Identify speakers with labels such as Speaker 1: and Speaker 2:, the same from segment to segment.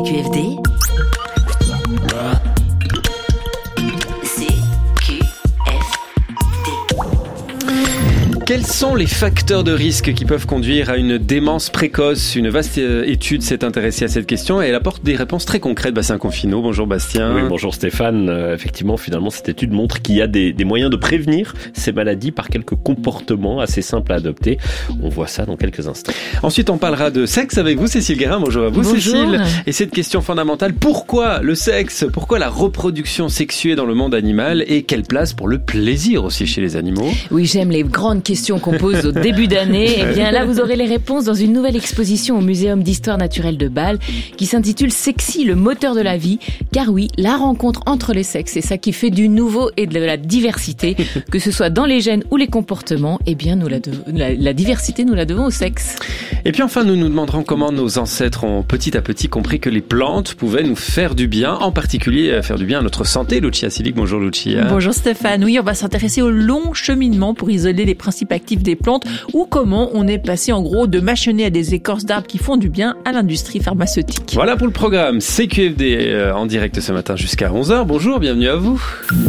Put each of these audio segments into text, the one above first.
Speaker 1: CQFD.
Speaker 2: Quels sont les facteurs de risque qui peuvent conduire à une démence précoce ? Une vaste étude s'est intéressée à cette question et elle apporte des réponses très concrètes. Bastien Confino, bonjour Bastien.
Speaker 3: Oui, bonjour Stéphane. Effectivement, finalement, cette étude montre qu'il y a des moyens de prévenir ces maladies par quelques comportements assez simples à adopter. On voit ça dans quelques instants.
Speaker 2: Ensuite, on parlera de sexe avec vous, Cécile Guérin. Bonjour à vous,
Speaker 4: bonjour.
Speaker 2: Cécile. Et cette question fondamentale, pourquoi le sexe ? Pourquoi la reproduction sexuée dans le monde animal ? Et quelle place pour le plaisir aussi chez les animaux ?
Speaker 4: Oui, j'aime les grandes questions qu'on pose au début d'année. Eh bien là, vous aurez les réponses dans une nouvelle exposition au Muséum d'Histoire Naturelle de Bâle qui s'intitule Sexy, le moteur de la vie. Car oui, la rencontre entre les sexes, c'est ça qui fait du nouveau et de la diversité. Que ce soit dans les gènes ou les comportements, eh bien la diversité, nous la devons au sexe.
Speaker 2: Et puis enfin, nous nous demanderons comment nos ancêtres ont petit à petit compris que les plantes pouvaient nous faire du bien, en particulier faire du bien à notre santé. Lucia Silic, bonjour Lucia.
Speaker 5: Bonjour Stéphane. Oui, on va s'intéresser au long cheminement pour isoler les principes actifs des plantes ou comment on est passé en gros de mâchonner à des écorces d'arbres qui font du bien à l'industrie pharmaceutique.
Speaker 2: Voilà pour le programme CQFD en direct ce matin jusqu'à 11h. Bonjour, bienvenue à vous.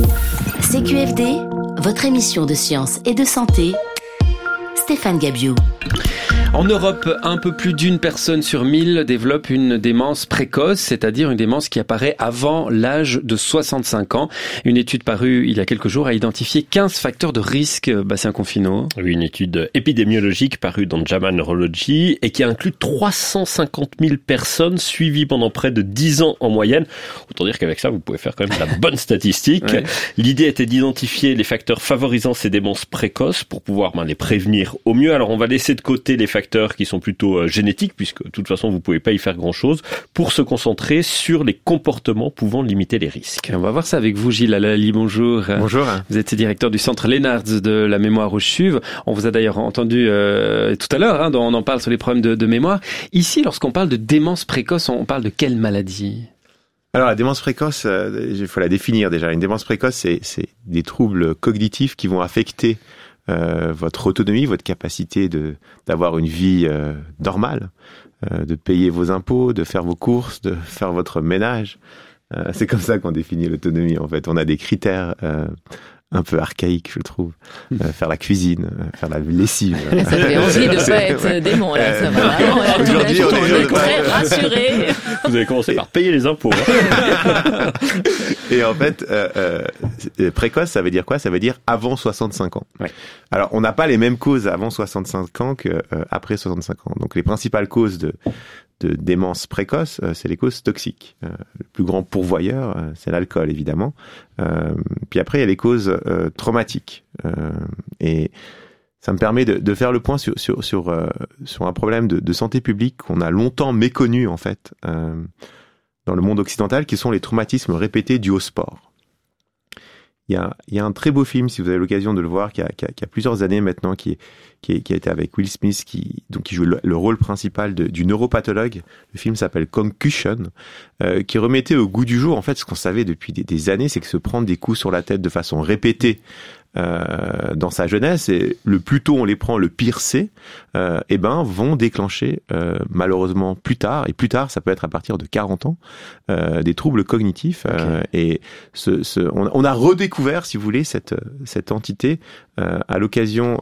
Speaker 1: CQFD, votre émission de science et de santé. Stéphane Gabiou.
Speaker 2: En Europe, un peu plus d'une personne sur 1000 développe une démence précoce, c'est-à-dire une démence qui apparaît avant l'âge de 65 ans. Une étude parue il y a quelques jours a identifié 15 facteurs de risque. Bastien Confino.
Speaker 3: Oui, une étude épidémiologique parue dans JAMA Neurology et qui inclut 350 000 personnes suivies pendant près de 10 ans en moyenne. Autant dire qu'avec ça, vous pouvez faire quand même de la bonne statistique. Ouais. L'idée était d'identifier les facteurs favorisant ces démences précoces pour pouvoir les prévenir au mieux. Alors on va laisser de côté les facteurs qui sont plutôt génétiques, puisque de toute façon vous pouvez pas y faire grand-chose, pour se concentrer sur les comportements pouvant limiter les risques.
Speaker 2: On va voir ça avec vous, Gilles Alali, bonjour.
Speaker 6: Bonjour.
Speaker 2: Vous êtes directeur du centre Lénards de la mémoire au CHUV. On vous a d'ailleurs entendu tout à l'heure, on en parle sur les problèmes de mémoire. Ici, lorsqu'on parle de démence précoce, on parle de quelle maladie ?
Speaker 6: Alors la démence précoce, il faut la définir déjà. Une démence précoce, c'est des troubles cognitifs qui vont affecter votre autonomie, votre capacité d'avoir une vie normale, de payer vos impôts, de faire vos courses, de faire votre ménage. C'est comme ça qu'on définit l'autonomie en fait. On a des critères un peu archaïques, je trouve. Faire la cuisine, faire la lessive.
Speaker 4: Ça fait envie de pas être démon là. Ça va.
Speaker 6: Aujourd'hui, on est
Speaker 4: très rassuré.
Speaker 3: Vous avez commencé par payer les impôts.
Speaker 6: Et en fait, précoce, ça veut dire quoi ? Ça veut dire avant 65 ans.
Speaker 2: Ouais.
Speaker 6: Alors, on n'a pas les mêmes causes avant 65 ans qu'après 65 ans. Donc, les principales causes de démence précoce, c'est les causes toxiques. Le plus grand pourvoyeur, c'est l'alcool, évidemment. Puis après, il y a les causes traumatiques. Et ça me permet de faire le point sur un problème de santé publique qu'on a longtemps méconnu, en fait, dans le monde occidental, qui sont les traumatismes répétés dus au sport. Il y a un très beau film, si vous avez l'occasion de le voir, qui a plusieurs années maintenant, qui a été avec Will Smith, qui joue le rôle principal du neuropathologue. Le film s'appelle Concussion, qui remettait au goût du jour, en fait, ce qu'on savait depuis des années, c'est que se prendre des coups sur la tête de façon répétée, dans sa jeunesse, et le plus tôt on les prend, le pire c'est, vont déclencher malheureusement plus tard, et plus tard ça peut être à partir de 40 ans, des troubles cognitifs. Okay. Et on a redécouvert, si vous voulez, cette entité à l'occasion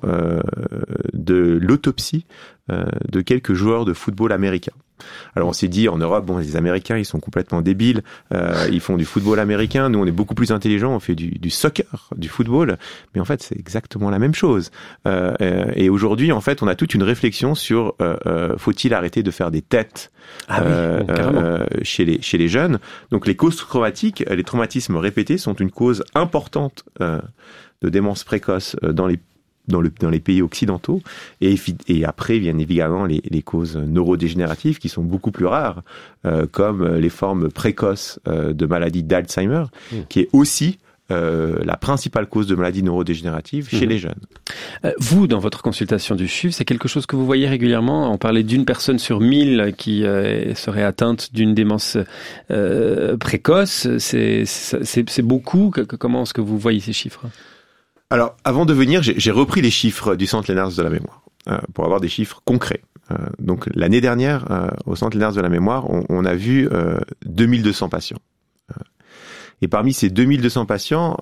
Speaker 6: de l'autopsie de quelques joueurs de football américains. Alors on s'est dit en Europe, les Américains ils sont complètement débiles, ils font du football américain, nous on est beaucoup plus intelligents, on fait du soccer, du football, mais en fait c'est exactement la même chose. Et aujourd'hui en fait on a toute une réflexion sur faut-il arrêter de faire des têtes chez les jeunes. Donc les causes traumatiques, les traumatismes répétés sont une cause importante de démence précoce dans les pays occidentaux, et après viennent évidemment les causes neurodégénératives qui sont beaucoup plus rares, comme les formes précoces de maladie d'Alzheimer, qui est aussi la principale cause de maladie neurodégénérative chez les jeunes.
Speaker 2: Vous, dans votre consultation du CHUV, c'est quelque chose que vous voyez régulièrement ? On parlait d'une personne sur 1000 qui serait atteinte d'une démence précoce. C'est beaucoup. Comment est-ce que vous voyez ces chiffres ?
Speaker 6: Alors, avant de venir, j'ai repris les chiffres du Centre Lénards de la mémoire. pour avoir des chiffres concrets. Donc l'année dernière, au Centre Lénarz de la mémoire, on a vu 2200 patients. Et parmi ces 2200 patients,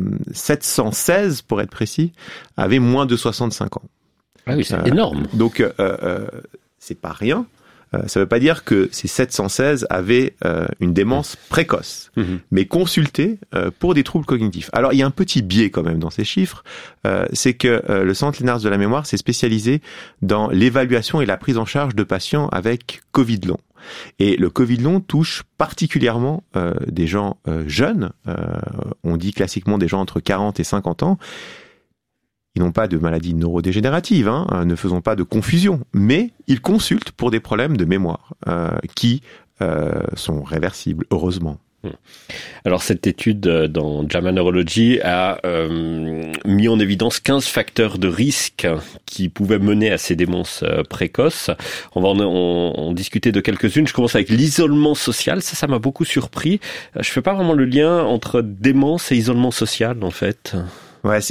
Speaker 6: 716, pour être précis, avaient moins de 65 ans.
Speaker 3: Ah oui, c'est énorme.
Speaker 6: Donc c'est pas rien. Ça veut pas dire que ces 716 avaient une démence précoce, mais consultés pour des troubles cognitifs. Alors, il y a un petit biais quand même dans ces chiffres, c'est que le Centre Lénarz de la mémoire s'est spécialisé dans l'évaluation et la prise en charge de patients avec Covid long. Et le Covid long touche particulièrement des gens jeunes, on dit classiquement des gens entre 40 et 50 ans. Ils n'ont pas de maladie neurodégénérative, ne faisons pas de confusion, mais ils consultent pour des problèmes de mémoire qui sont réversibles, heureusement.
Speaker 3: Alors cette étude dans JAMA Neurology a mis en évidence 15 facteurs de risque qui pouvaient mener à ces démences précoces. On va en discuter de quelques-unes. Je commence avec l'isolement social. Ça m'a beaucoup surpris. Je fais pas vraiment le lien entre démence et isolement social, en fait.
Speaker 6: Ouais,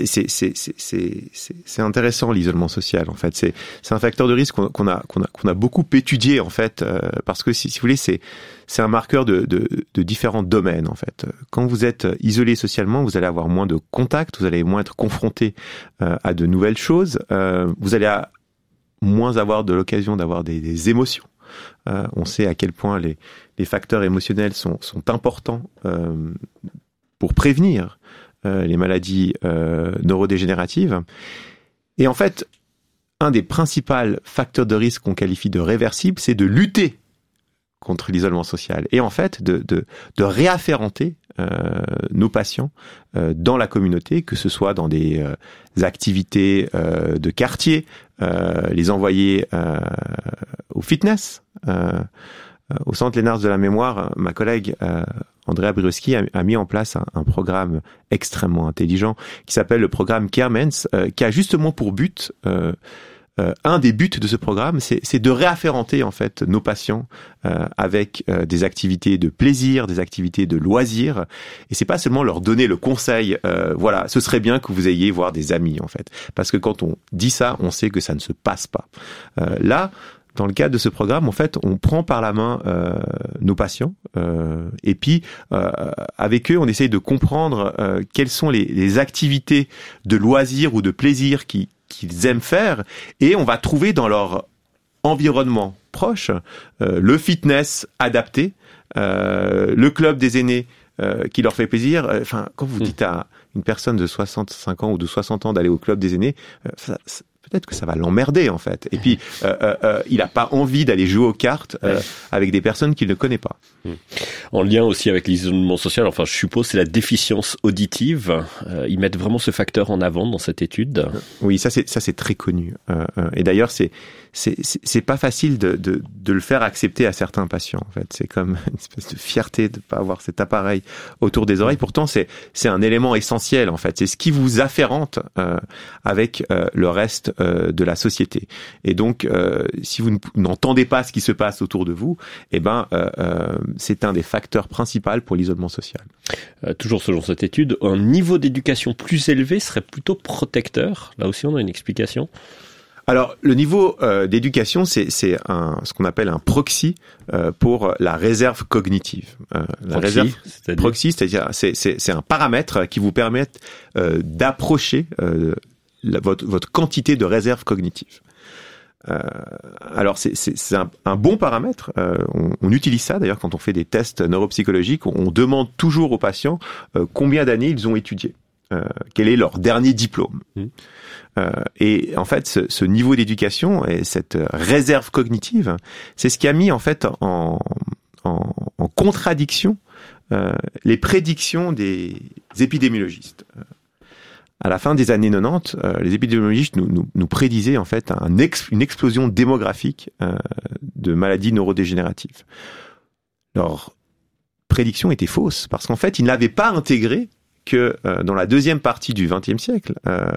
Speaker 6: c'est intéressant l'isolement social en fait. C'est un facteur de risque qu'on a beaucoup étudié en fait parce que si vous voulez c'est un marqueur de différents domaines en fait. Quand vous êtes isolé socialement, vous allez avoir moins de contacts, vous allez moins être confronté à de nouvelles choses, vous allez moins avoir de l'occasion d'avoir des émotions. On sait à quel point les facteurs émotionnels sont importants pour prévenir les maladies neurodégénératives. Et en fait, un des principaux facteurs de risque qu'on qualifie de réversible, c'est de lutter contre l'isolement social. Et en fait, de réafférenter nos patients dans la communauté, que ce soit dans des activités de quartier, les envoyer au fitness. Au Centre Lénarz de la mémoire, ma collègue Andrea Brioschi a mis en place un programme extrêmement intelligent qui s'appelle le programme Caremens, qui a justement pour but, un des buts de ce programme, c'est de réafférenter en fait nos patients avec des activités de plaisir, des activités de loisirs, et c'est pas seulement leur donner le conseil, voilà, ce serait bien que vous ayez voir des amis en fait, parce que quand on dit ça, on sait que ça ne se passe pas. Là, dans le cadre de ce programme, en fait, on prend par la main nos patients et puis avec eux, on essaye de comprendre quelles sont les activités de loisirs ou de plaisir qu'ils aiment faire, et on va trouver dans leur environnement proche le fitness adapté, le club des aînés qui leur fait plaisir. Enfin, quand vous dites à une personne de 65 ans ou de 60 ans d'aller au club des aînés, peut-être que ça va l'emmerder en fait. Et puis, il n'a pas envie d'aller jouer aux cartes avec des personnes qu'il ne connaît pas.
Speaker 3: En lien aussi avec l'isolement social, enfin je suppose c'est la déficience auditive. Ils mettent vraiment ce facteur en avant dans cette étude.
Speaker 6: Oui, ça c'est très connu. Et d'ailleurs c'est pas facile de le faire accepter à certains patients. En fait, c'est comme une espèce de fierté de pas avoir cet appareil autour des oreilles. Pourtant c'est un élément essentiel en fait. C'est ce qui vous afférente avec le reste de la société. Et donc si vous n'entendez pas ce qui se passe autour de vous, eh ben c'est un des facteurs principaux pour l'isolement social.
Speaker 3: Toujours selon cette étude, un niveau d'éducation plus élevé serait plutôt protecteur. Là aussi, on a une explication.
Speaker 6: Alors, le niveau d'éducation, c'est ce qu'on appelle un proxy pour la réserve cognitive. Proxy, c'est-à-dire c'est un paramètre qui vous permet d'approcher votre quantité de réserve cognitive. Alors c'est un bon paramètre. On utilise ça d'ailleurs quand on fait des tests neuropsychologiques. On demande toujours aux patients combien d'années ils ont étudié, quel est leur dernier diplôme. Et en fait, ce niveau d'éducation et cette réserve cognitive, c'est ce qui a mis en fait en contradiction les prédictions des épidémiologistes. À la fin des années 90, les épidémiologistes nous prédisaient en fait une explosion démographique de maladies neurodégénératives. Leur prédiction était fausse parce qu'en fait, ils n'avaient pas intégré que dans la deuxième partie du XXe siècle,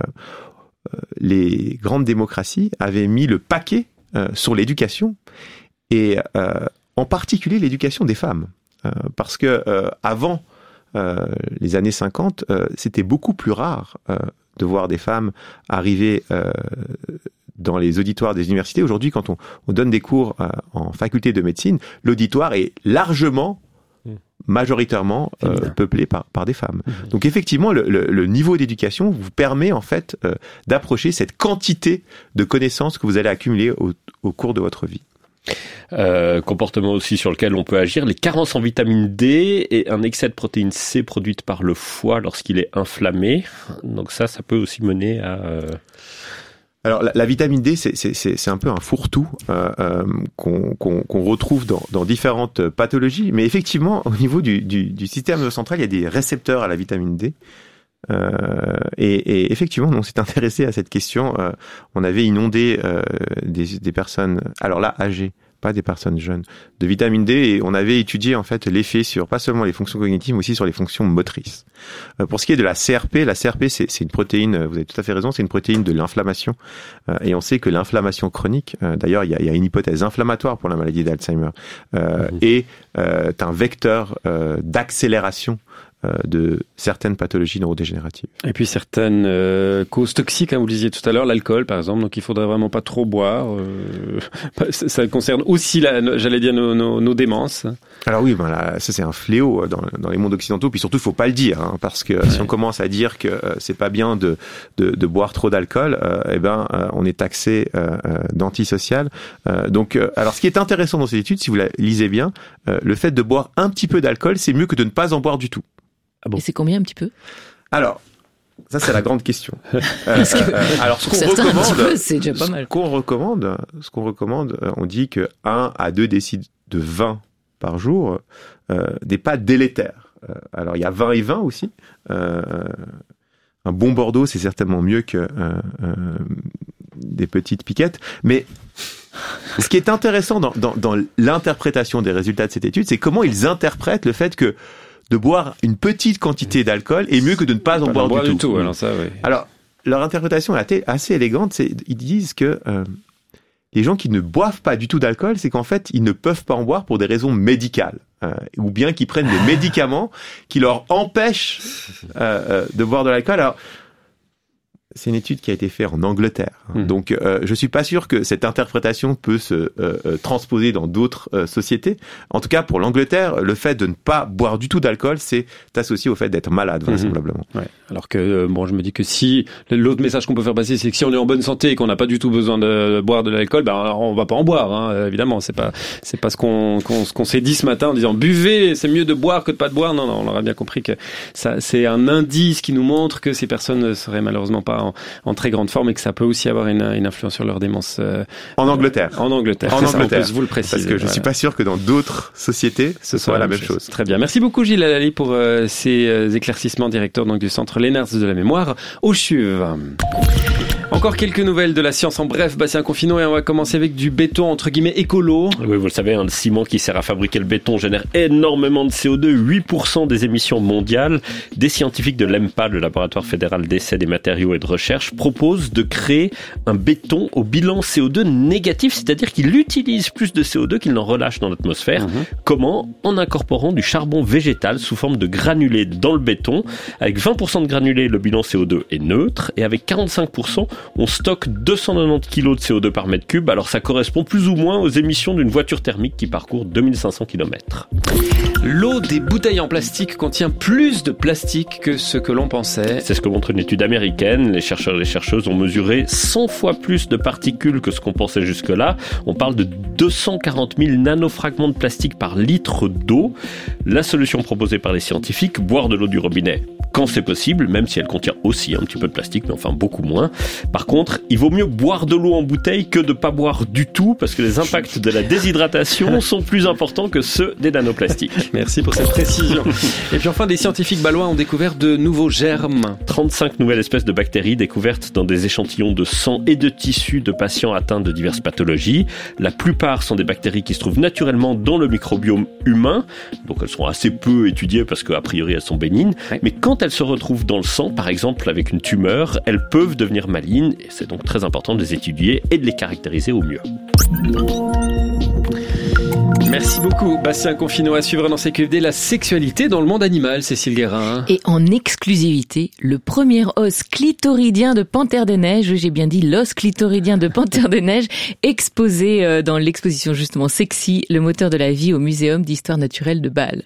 Speaker 6: les grandes démocraties avaient mis le paquet sur l'éducation et en particulier l'éducation des femmes, parce que avant les années 50, c'était beaucoup plus rare de voir des femmes arriver dans les auditoires des universités. Aujourd'hui, quand on donne des cours en faculté de médecine, l'auditoire est largement, majoritairement peuplé par des femmes. Donc effectivement, le niveau d'éducation vous permet en fait d'approcher cette quantité de connaissances que vous allez accumuler au cours de votre vie.
Speaker 3: Comportement aussi sur lequel on peut agir, les carences en vitamine D et un excès de protéine C produite par le foie lorsqu'il est inflammé. Donc ça peut aussi mener à...
Speaker 6: Alors la vitamine D, c'est un peu un fourre-tout qu'on retrouve dans différentes pathologies, mais effectivement au niveau du système nerveux central, il y a des récepteurs à la vitamine D. Et effectivement, on s'est intéressé à cette question. On avait inondé des personnes, alors là âgées, pas des personnes jeunes, de vitamine D, et on avait étudié en fait l'effet sur pas seulement les fonctions cognitives, mais aussi sur les fonctions motrices. Pour ce qui est de la CRP, c'est une protéine, vous avez tout à fait raison, c'est une protéine de l'inflammation, et on sait que l'inflammation chronique, d'ailleurs il y a une hypothèse inflammatoire pour la maladie d'Alzheimer, est un vecteur d'accélération de certaines pathologies neurodégénératives.
Speaker 2: Et puis certaines causes toxiques, vous le disiez tout à l'heure, l'alcool par exemple, donc il faudrait vraiment pas trop boire. Ça concerne aussi, nos démences.
Speaker 6: Alors oui, ça c'est un fléau dans les mondes occidentaux, puis surtout il faut pas le dire, parce que si on commence à dire que c'est pas bien de boire trop d'alcool, on est taxé d'antisocial. Donc, alors ce qui est intéressant dans cette étude, si vous la lisez bien, le fait de boire un petit peu d'alcool, c'est mieux que de ne pas en boire du tout.
Speaker 4: Ah bon. Et c'est combien un petit peu ?
Speaker 6: Alors, ça c'est la grande question. Alors ce qu'on recommande,
Speaker 4: c'est déjà pas mal.
Speaker 6: Ce qu'on recommande, on dit que 1 à 2 décilitres de vin par jour n'est pas délétère. Alors il y a 20 et 20 aussi. Un bon Bordeaux, c'est certainement mieux que des petites piquettes. Mais ce qui est intéressant dans l'interprétation des résultats de cette étude, c'est comment ils interprètent le fait que de boire une petite quantité d'alcool est mieux que de ne pas en boire du tout.
Speaker 2: Alors, ça, oui.
Speaker 6: Alors, leur interprétation est assez élégante. Ils disent que les gens qui ne boivent pas du tout d'alcool, c'est qu'en fait, ils ne peuvent pas en boire pour des raisons médicales. Ou bien qu'ils prennent des médicaments qui leur empêchent de boire de l'alcool. Alors, c'est une étude qui a été faite en Angleterre. Donc, je suis pas sûr que cette interprétation peut se transposer dans d'autres sociétés. En tout cas, pour l'Angleterre, le fait de ne pas boire du tout d'alcool, c'est associé au fait d'être malade, vraisemblablement.
Speaker 2: Ouais. Alors que, je me dis que si l'autre message qu'on peut faire passer, c'est que si on est en bonne santé et qu'on n'a pas du tout besoin de boire de l'alcool, on va pas en boire. Évidemment, c'est pas ce qu'on s'est dit ce matin en disant buvez, c'est mieux de boire que de pas de boire. Non, on aura bien compris que ça, c'est un indice qui nous montre que ces personnes ne seraient malheureusement pas en très grande forme et que ça peut aussi avoir une influence sur leur démence.
Speaker 6: En Angleterre.
Speaker 2: En Angleterre.
Speaker 6: On peut
Speaker 2: vous le préciser.
Speaker 6: Parce que je suis pas sûr que dans d'autres sociétés, ce soit la même chose.
Speaker 2: Très bien. Merci beaucoup Gilles Alali pour ces éclaircissements, directeur donc du centre Lenners de la mémoire au CHUV. Encore quelques nouvelles de la science en bref, Bastien Confinement, et on va commencer avec du béton entre guillemets écolo.
Speaker 3: Oui, vous le savez, le ciment qui sert à fabriquer le béton génère énormément de CO2, 8% des émissions mondiales. Des scientifiques de l'EMPA, le laboratoire fédéral d'essais des matériaux et de recherche, proposent de créer un béton au bilan CO2 négatif, c'est-à-dire qu'il utilise plus de CO2 qu'il n'en relâche dans l'atmosphère. Comment ? En incorporant du charbon végétal sous forme de granulés dans le béton. Avec 20% de granulés, le bilan CO2 est neutre, et avec 45%, on stocke 290 kg de CO2 par mètre cube, alors ça correspond plus ou moins aux émissions d'une voiture thermique qui parcourt 2500 km.
Speaker 2: L'eau des bouteilles en plastique contient plus de plastique que ce que l'on pensait.
Speaker 3: C'est ce que montre une étude américaine. Les chercheurs et les chercheuses ont mesuré 100 fois plus de particules que ce qu'on pensait jusque-là. On parle de 240 000 nanofragments de plastique par litre d'eau. La solution proposée par les scientifiques, boire de l'eau du robinet quand c'est possible, même si elle contient aussi un petit peu de plastique, mais enfin beaucoup moins. Par contre, il vaut mieux boire de l'eau en bouteille que de pas boire du tout, parce que les impacts de la déshydratation sont plus importants que ceux des nanoplastiques.
Speaker 2: Merci pour cette précision. Et puis enfin, des scientifiques balois ont découvert de nouveaux germes.
Speaker 3: 35 nouvelles espèces de bactéries découvertes dans des échantillons de sang et de tissus de patients atteints de diverses pathologies. La plupart sont des bactéries qui se trouvent naturellement dans le microbiome humain, donc elles sont assez peu étudiées parce qu'a priori elles sont bénignes, mais quand elles se retrouvent dans le sang, par exemple avec une tumeur, elles peuvent devenir malignes, et c'est donc très important de les étudier et de les caractériser au mieux.
Speaker 2: Merci Merci beaucoup, Bastien Confino. À suivre dans CQFD, la sexualité dans le monde animal, Cécile Guérin.
Speaker 4: Et en exclusivité, le premier os clitoridien de Panthère des Neiges, j'ai bien dit l'os clitoridien de Panthère des Neiges, exposé dans l'exposition justement Sexy, le moteur de la vie au Muséum d'Histoire naturelle de Bâle.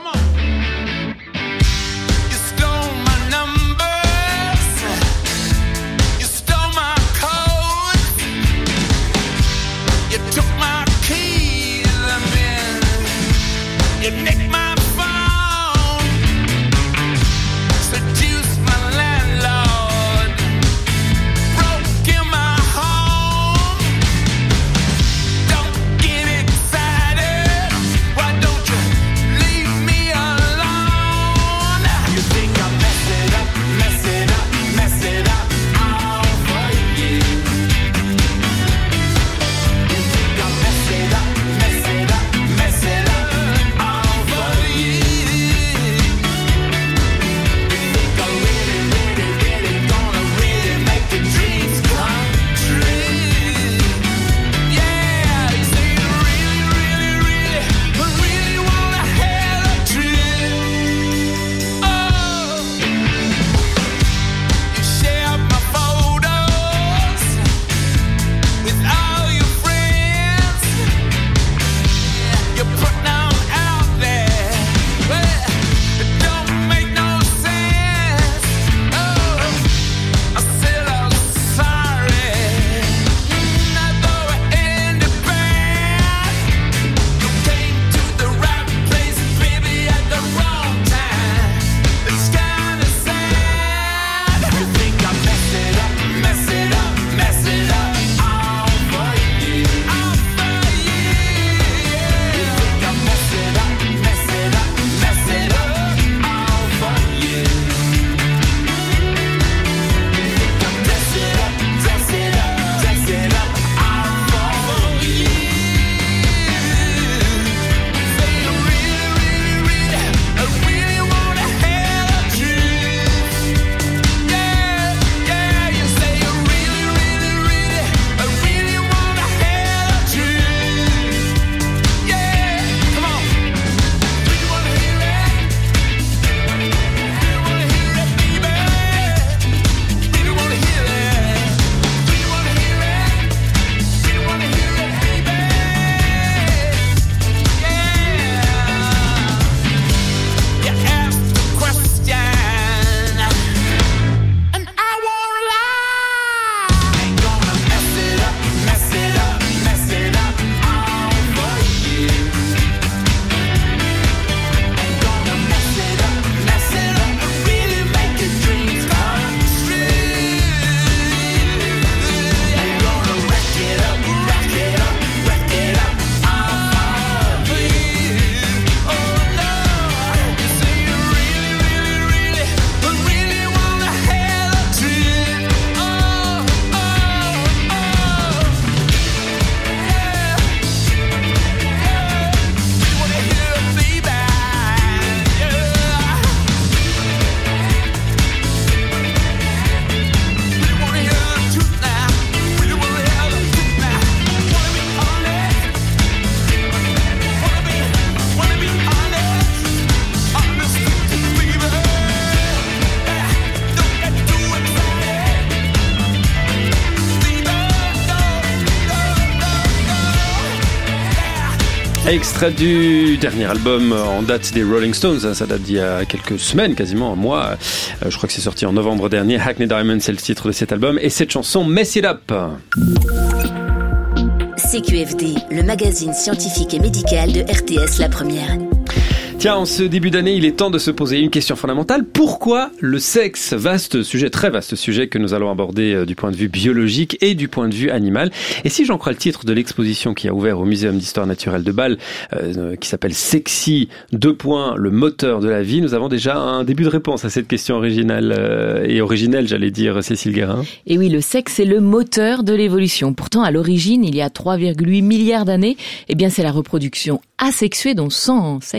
Speaker 2: Extrait du dernier album en date des Rolling Stones, ça date d'il y a quelques semaines, quasiment un mois. Je crois que c'est sorti en novembre dernier. Hackney Diamonds, c'est le titre de cet album. Et cette chanson, Mess It Up.
Speaker 1: CQFD, le magazine scientifique et médical de RTS La Première.
Speaker 2: Tiens, en ce début d'année, il est temps de se poser une question fondamentale. Pourquoi le sexe? Vaste sujet, très vaste sujet que nous allons aborder du point de vue biologique et du point de vue animal. Et si j'en crois le titre de l'exposition qui a ouvert au Muséum d'Histoire naturelle de Bâle, qui s'appelle Sexy, : le moteur de la vie, nous avons déjà un début de réponse à cette question originale et originelle, j'allais dire, Cécile Guérin.
Speaker 4: Et oui, le sexe est le moteur de l'évolution. Pourtant, à l'origine, il y a 3,8 milliards d'années, eh bien, c'est la reproduction asexuée, donc sans sexe, A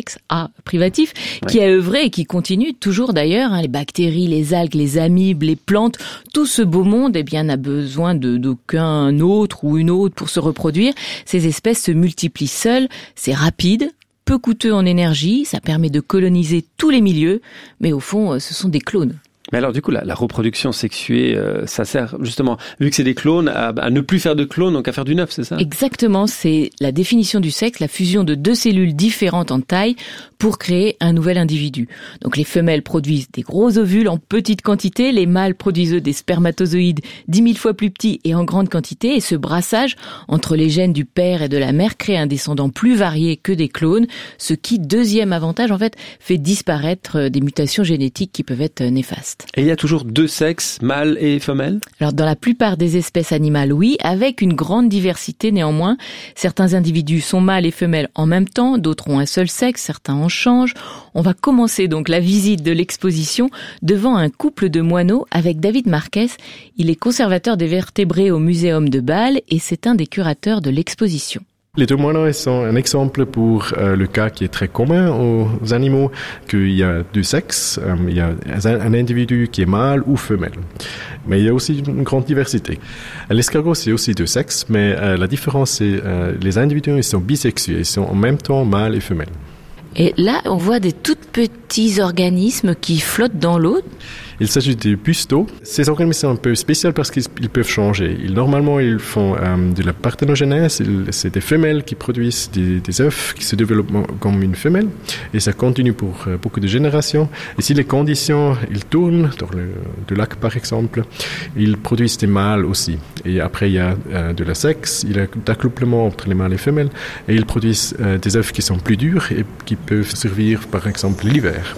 Speaker 4: privatif, qui a œuvré et qui continue toujours d'ailleurs. Les bactéries, les algues, les amibes, les plantes, tout ce beau monde, n'a besoin d'aucun autre ou une autre pour se reproduire. Ces espèces se multiplient seules, c'est rapide, peu coûteux en énergie, ça permet de coloniser tous les milieux, mais au fond, ce sont des clones.
Speaker 2: Mais alors du coup, la reproduction sexuée, ça sert justement, vu que c'est des clones, à ne plus faire de clones, donc à faire du neuf, c'est ça ?
Speaker 4: Exactement, c'est la définition du sexe, la fusion de deux cellules différentes en taille pour créer un nouvel individu. Donc les femelles produisent des gros ovules en petite quantité, les mâles produisent eux des spermatozoïdes 10 000 fois plus petits et en grande quantité, et ce brassage entre les gènes du père et de la mère crée un descendant plus varié que des clones, ce qui, deuxième avantage en fait, fait disparaître des mutations génétiques qui peuvent être néfastes.
Speaker 2: Et il y a toujours deux sexes, mâle et femelle ?
Speaker 4: Alors dans la plupart des espèces animales, oui, avec une grande diversité néanmoins. Certains individus sont mâles et femelles en même temps, d'autres ont un seul sexe, certains en changent. On va commencer donc la visite de l'exposition devant un couple de moineaux avec David Marquez. Il est conservateur des vertébrés au Muséum de Bâle et c'est un des curateurs de l'exposition.
Speaker 7: Les deux moineaux sont un exemple pour le cas qui est très commun aux animaux, qu'il y a deux sexes, il y a un individu qui est mâle ou femelle. Mais il y a aussi une grande diversité. L'escargot, c'est aussi deux sexes, mais la différence, c'est les individus, ils sont bisexués, ils sont en même temps mâles et femelles.
Speaker 4: Et là, on voit des tout petits organismes qui flottent dans l'eau.
Speaker 7: Il s'agit de puceaux. Ces organismes sont un peu spéciaux parce qu'ils peuvent changer. Normalement, ils font de la parthénogenèse. C'est des femelles qui produisent des œufs qui se développent comme une femelle. Et ça continue pour beaucoup de générations. Et si les conditions, ils tournent, dans le lac par exemple, ils produisent des mâles aussi. Et après, il y a de la sexe, il y a d'accouplement entre les mâles et les femelles. Et ils produisent des œufs qui sont plus durs et qui peuvent survivre par exemple l'hiver.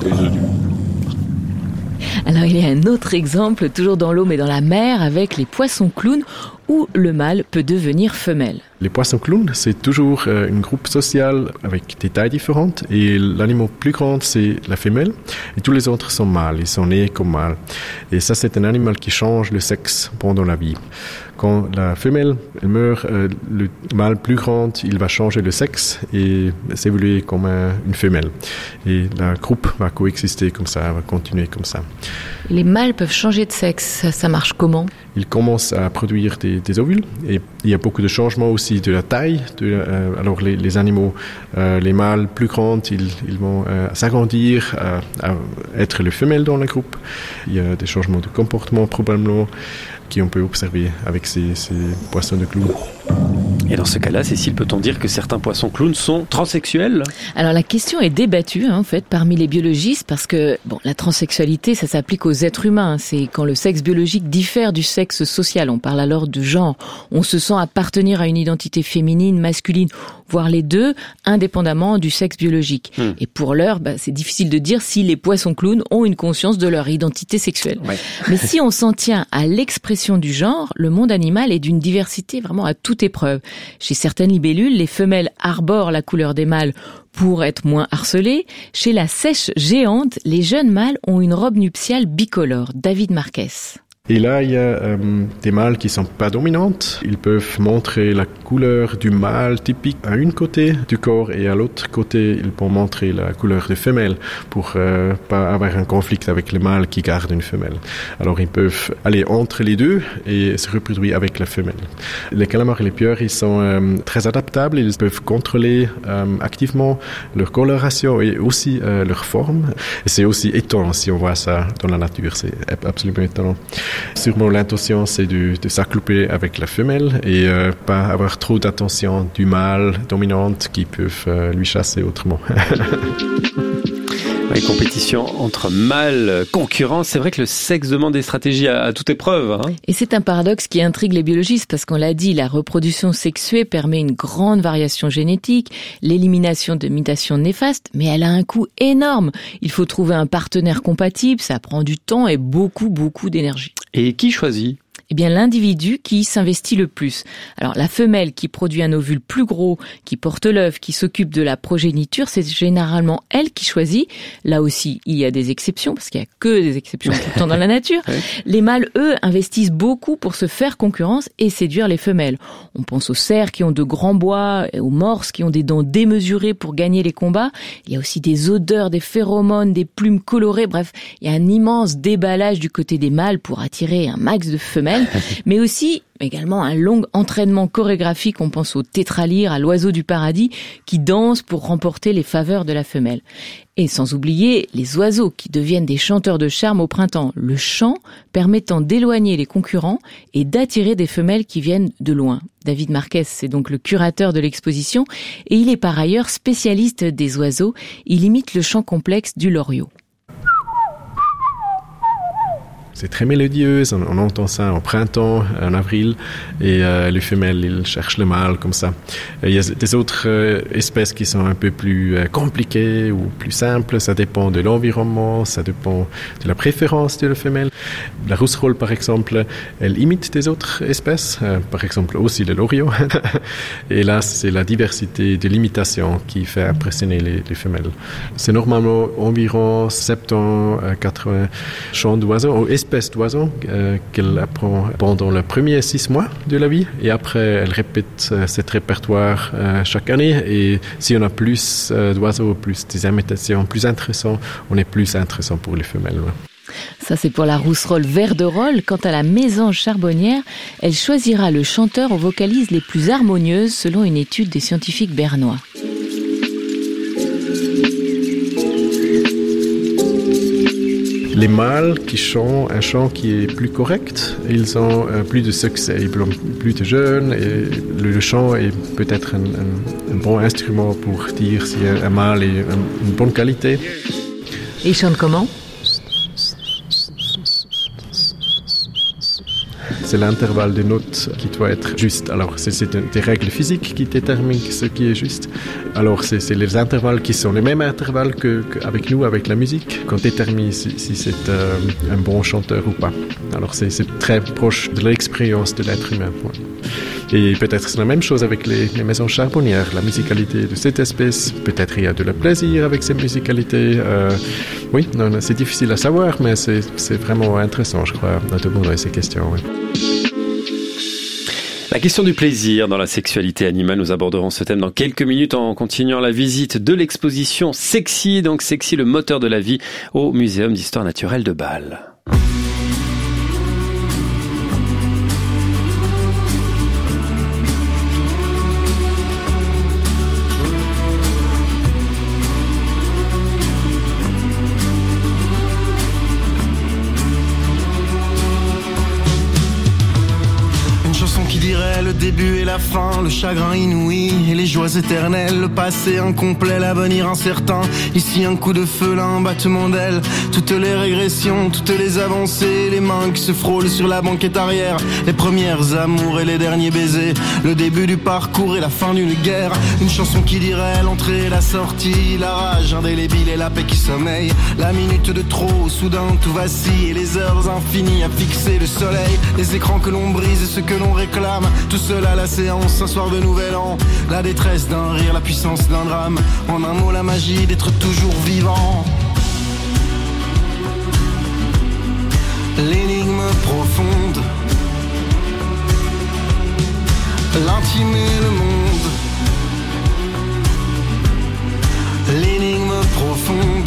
Speaker 4: Alors il y a un autre exemple, toujours dans l'eau mais dans la mer, avec les poissons clowns, où le mâle peut devenir femelle.
Speaker 7: Les poissons clowns, c'est toujours un groupe social avec des tailles différentes et l'animal plus grand, c'est la femelle et tous les autres sont mâles, ils sont nés comme mâles. Et ça, c'est un animal qui change le sexe pendant la vie. Quand la femelle elle meurt, le mâle plus grand, il va changer le sexe et s'évoluer comme une femelle. Et le groupe va coexister comme ça, va continuer comme ça.
Speaker 4: Les mâles peuvent changer de sexe, ça marche comment ?
Speaker 7: Ils commencent à produire des ovules et il y a beaucoup de changements aussi de la taille. Alors les animaux, les mâles plus grands, ils vont s'agrandir, à être les femelles dans le groupe. Il y a des changements de comportement probablement qu'on peut observer avec ces poissons de clown.
Speaker 2: Et dans ce cas-là, Cécile, peut-on dire que certains poissons clowns sont transsexuels ?
Speaker 4: Alors la question est débattue en fait parmi les biologistes parce que la transsexualité ça s'applique aux êtres humains. C'est quand le sexe biologique diffère du sexe social. On parle alors de genre. On se sent appartenir à une identité féminine, masculine, voire les deux, indépendamment du sexe biologique. Et pour l'heure, c'est difficile de dire si les poissons clowns ont une conscience de leur identité sexuelle. Ouais. Mais si on s'en tient à l'expression du genre, le monde animal est d'une diversité vraiment à toute épreuve. Chez certaines libellules, les femelles arborent la couleur des mâles pour être moins harcelées. Chez la sèche géante, les jeunes mâles ont une robe nuptiale bicolore. David Marquez.
Speaker 7: Et là, il y a des mâles qui sont pas dominantes. Ils peuvent montrer la couleur du mâle typique à une côté du corps et à l'autre côté, ils peuvent montrer la couleur des femelles pour pas avoir un conflit avec le mâle qui garde une femelle. Alors, ils peuvent aller entre les deux et se reproduire avec la femelle. Les calamars et les pieuvres, ils sont très adaptables. Ils peuvent contrôler activement leur coloration et aussi leur forme. Et c'est aussi étonnant si on voit ça dans la nature. C'est absolument étonnant. Sûrement l'intention c'est de s'accoupler avec la femelle et pas avoir trop d'attention du mâle dominante qui peuvent lui chasser autrement.
Speaker 2: Les compétitions entre mâles, concurrence, c'est vrai que le sexe demande des stratégies à toute épreuve. Hein.
Speaker 4: Et c'est un paradoxe qui intrigue les biologistes parce qu'on l'a dit, la reproduction sexuée permet une grande variation génétique, l'élimination de mutations néfastes, mais elle a un coût énorme. Il faut trouver un partenaire compatible, ça prend du temps et beaucoup d'énergie.
Speaker 2: Et qui choisit ?
Speaker 4: Eh bien, l'individu qui s'investit le plus. Alors, la femelle qui produit un ovule plus gros, qui porte l'œuf, qui s'occupe de la progéniture, c'est généralement elle qui choisit. Là aussi, il y a des exceptions, parce qu'il n'y a que des exceptions tout le temps dans la nature.
Speaker 2: Ouais.
Speaker 4: Les mâles, eux, investissent beaucoup pour se faire concurrence et séduire les femelles. On pense aux cerfs qui ont de grands bois, aux morses qui ont des dents démesurées pour gagner les combats. Il y a aussi des odeurs, des phéromones, des plumes colorées. Bref, il y a un immense déballage du côté des mâles pour attirer un max de femelles, mais aussi également un long entraînement chorégraphique. On pense au tétralyre, à l'oiseau du paradis, qui danse pour remporter les faveurs de la femelle. Et sans oublier les oiseaux qui deviennent des chanteurs de charme au printemps. Le chant permettant d'éloigner les concurrents et d'attirer des femelles qui viennent de loin. David Marquez, c'est donc le curateur de l'exposition et il est par ailleurs spécialiste des oiseaux. Il imite le chant complexe du loriot.
Speaker 7: C'est très mélodieux, on entend ça en printemps, en avril, et les femelles, ils cherchent le mâle comme ça. Il y a des autres espèces qui sont un peu plus compliquées ou plus simples, ça dépend de l'environnement, ça dépend de la préférence de la femelle. La rousserolle, par exemple, elle imite des autres espèces, par exemple aussi le loriot. Et là, c'est la diversité de l'imitation qui fait impressionner les femelles. C'est normalement environ 70-80 chants d'oiseaux, espèces d'oiseaux qu'elle apprend pendant les premiers 6 mois de la vie et après elle répète cet répertoire chaque année et si on a plus d'oiseaux, plus des imitations plus intéressantes, on est plus intéressant pour les femelles.
Speaker 4: Ça, c'est pour la rousserolle verderolle. Quant à la mésange charbonnière, elle choisira le chanteur aux vocalises les plus harmonieuses selon une étude des scientifiques bernois.
Speaker 7: Les mâles qui chantent un chant qui est plus correct, ils ont plus de succès, ils sont plus de jeunes et le chant est peut-être un bon instrument pour dire si un mâle est une bonne qualité.
Speaker 4: Et ils chantent comment ?
Speaker 7: C'est l'intervalle de notes qui doit être juste. Alors, c'est des règles physiques qui déterminent ce qui est juste. Alors, c'est les intervalles qui sont les mêmes intervalles qu'avec nous, avec la musique, qu'on détermine si c'est un bon chanteur ou pas. Alors, c'est très proche de l'expérience de l'être humain. Ouais. Et peut-être c'est la même chose avec les maisons charbonnières. La musicalité de cette espèce, peut-être il y a de la plaisir avec cette musicalité. Oui, non, c'est difficile à savoir, mais c'est vraiment intéressant, je crois, à demander ces questions. Oui.
Speaker 2: La question du plaisir dans la sexualité animale, nous aborderons ce thème dans quelques minutes en continuant la visite de l'exposition Sexy, donc Sexy, le moteur de la vie, au Muséum d'Histoire Naturelle de Bâle.
Speaker 8: Le début et la fin, le chagrin inouï et les joies éternelles, le passé incomplet, l'avenir incertain. Ici un coup de feu, là un battement d'aile. Toutes les régressions, toutes les avancées, les mains qui se frôlent sur la banquette arrière, les premières amours et les derniers baisers, le début du parcours et la fin d'une guerre. Une chanson qui dirait l'entrée et la sortie, la rage indélébile et la paix qui sommeille. La minute de trop, soudain tout vacille et les heures infinies à fixer le soleil. Les écrans que l'on brise et ce que l'on réclame, tout cela la séance, un soir de nouvel an. La détresse d'un rire, la puissance d'un drame. En un mot la magie d'être toujours vivant. L'énigme profonde, l'intime et le monde. L'énigme profonde.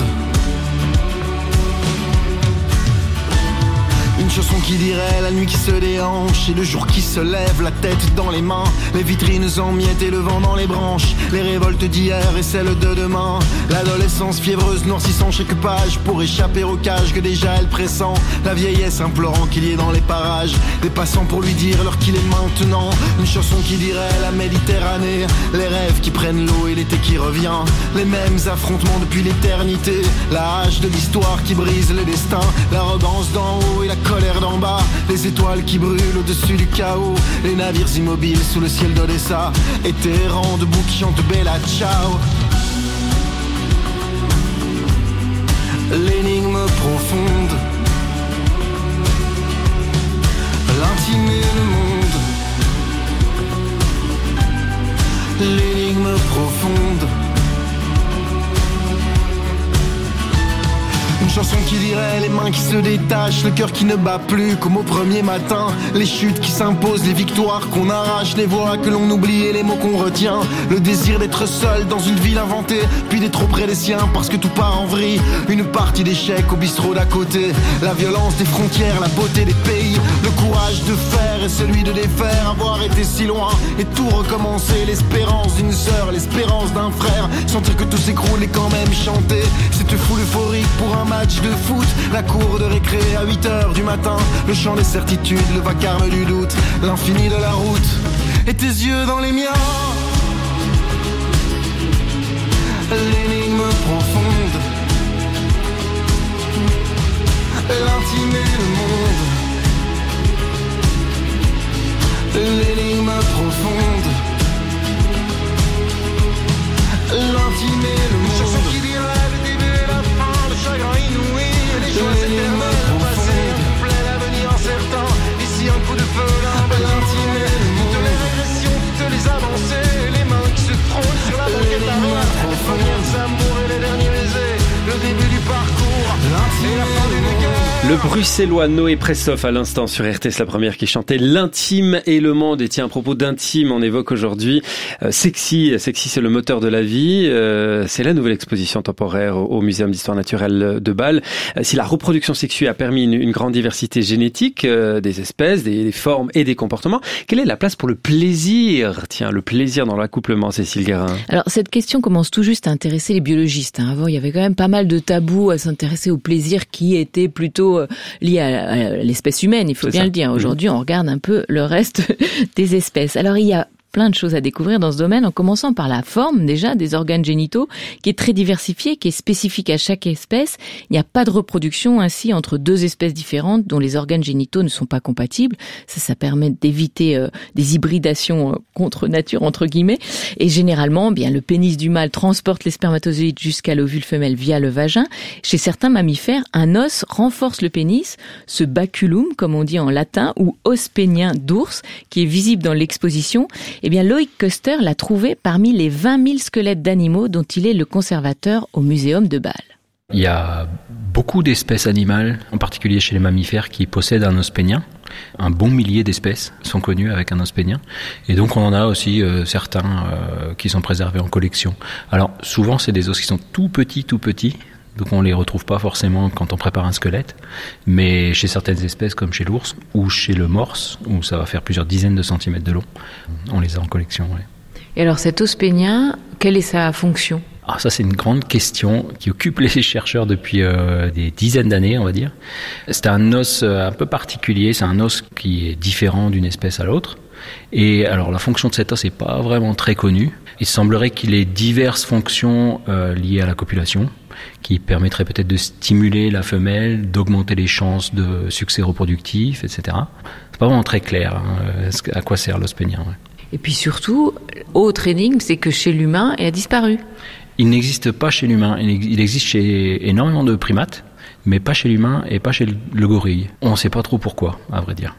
Speaker 8: Une chanson qui dirait la nuit qui se déhanche et le jour qui se lève, la tête dans les mains, les vitrines en miettes et le vent dans les branches, les révoltes d'hier et celles de demain, l'adolescence fiévreuse noircissant chaque page pour échapper au cage que déjà elle pressent, la vieillesse implorant qu'il y ait dans les parages des passants pour lui dire l'heure qu'il est maintenant. Une chanson qui dirait la Méditerranée, les rêves qui prennent l'eau et l'été qui revient, les mêmes affrontements depuis l'éternité, la hache de l'histoire qui brise les destins, l'arrogance d'en haut et la colère d'en bas, les étoiles qui brûlent au-dessus du chaos, les navires immobiles sous le ciel d'Odessa, et Téhéran debout qui chante Bella Ciao. L'énigme profonde, l'intime et le monde, l'énigme profonde. Une chanson qui dirait les mains qui se détachent, le cœur qui ne bat plus comme au premier matin, les chutes qui s'imposent, les victoires qu'on arrache, les voix que l'on oublie et les mots qu'on retient, le désir d'être seul dans une ville inventée, puis d'être auprès des siens parce que tout part en vrille, une partie d'échecs au bistrot d'à côté, la violence des frontières, la beauté des pays, le courage de faire et celui de défaire, avoir été si loin et tout recommencer, l'espérance d'une sœur, l'espérance d'un frère, sentir que tout s'écroule et quand même chanter, cette foule euphorique pour un match de foot, la cour de récré à 8h du matin, le chant des certitudes, le vacarme du doute, l'infini de la route, et tes yeux dans les miens, l'énigme profonde, l'intime et le monde, l'énigme profonde, l'intime et le monde. Chanson qui dirait le début et la fin, le chagrin inouï, les joies éternelles, le passé incomplet, l'avenir incertain, ici un coup de feu, l'intime et le monde. Toutes les régressions, toutes les avancées, les mains qui se frôlent sur la banquette arrière, les premiers amours et les derniers baisers, le début du parcours, l'intime et la fin d'une guerre.
Speaker 2: Le bruxellois Noé Pressoff à l'instant sur RTS, la première qui chantait l'intime et le monde. Et tiens, à propos d'intime, on évoque aujourd'hui Sexy. Sexy, c'est le moteur de la vie. C'est la nouvelle exposition temporaire au Muséum d'Histoire Naturelle de Bâle. Si la reproduction sexuée a permis une grande diversité génétique des espèces, des formes et des comportements, quelle est la place pour le plaisir? Tiens, le plaisir dans l'accouplement, Cécile Guérin.
Speaker 4: Alors, cette question commence tout juste à intéresser les biologistes. Avant, il y avait quand même pas mal de tabous à s'intéresser au plaisir qui était plutôt lié à l'espèce humaine, il faut bien le dire. Aujourd'hui, on regarde un peu le reste des espèces. Alors, il y a plein de choses à découvrir dans ce domaine, en commençant par la forme déjà des organes génitaux, qui est très diversifiée, qui est spécifique à chaque espèce. Il n'y a pas de reproduction ainsi entre deux espèces différentes dont les organes génitaux ne sont pas compatibles. Ça permet d'éviter des hybridations contre nature entre guillemets. Et généralement, bien le pénis du mâle transporte les spermatozoïdes jusqu'à l'ovule femelle via le vagin. Chez certains mammifères, un os renforce le pénis, ce baculum comme on dit en latin, ou os pénien d'ours, qui est visible dans l'exposition. Eh bien, Loïc Koester l'a trouvé parmi les 20 000 squelettes d'animaux dont il est le conservateur au Muséum de Bâle.
Speaker 9: Il y a beaucoup d'espèces animales, en particulier chez les mammifères, qui possèdent un os pénien. Un bon millier d'espèces sont connues avec un os pénien. Et donc, on en a aussi certains qui sont préservés en collection. Alors, souvent, c'est des os qui sont tout petits. Donc on les retrouve pas forcément quand on prépare un squelette, mais chez certaines espèces comme chez l'ours ou chez le morse, où ça va faire plusieurs dizaines de centimètres de long, on les a en collection. Ouais.
Speaker 4: Et alors cet os pénien, quelle est sa fonction ?
Speaker 9: Alors ça c'est une grande question qui occupe les chercheurs depuis des dizaines d'années on va dire. C'est un os un peu particulier, c'est un os qui est différent d'une espèce à l'autre. Et alors la fonction de cet os n'est pas vraiment très connue. Il semblerait qu'il ait diverses fonctions liées à la copulation, qui permettraient peut-être de stimuler la femelle, d'augmenter les chances de succès reproductif, etc. C'est pas vraiment très clair à quoi sert l'os pénien. Ouais.
Speaker 4: Et puis surtout, autre énigme, c'est que chez l'humain, elle a disparu.
Speaker 9: Il n'existe pas chez l'humain. Il existe chez énormément de primates, mais pas chez l'humain et pas chez le gorille. On ne sait pas trop pourquoi, à vrai dire.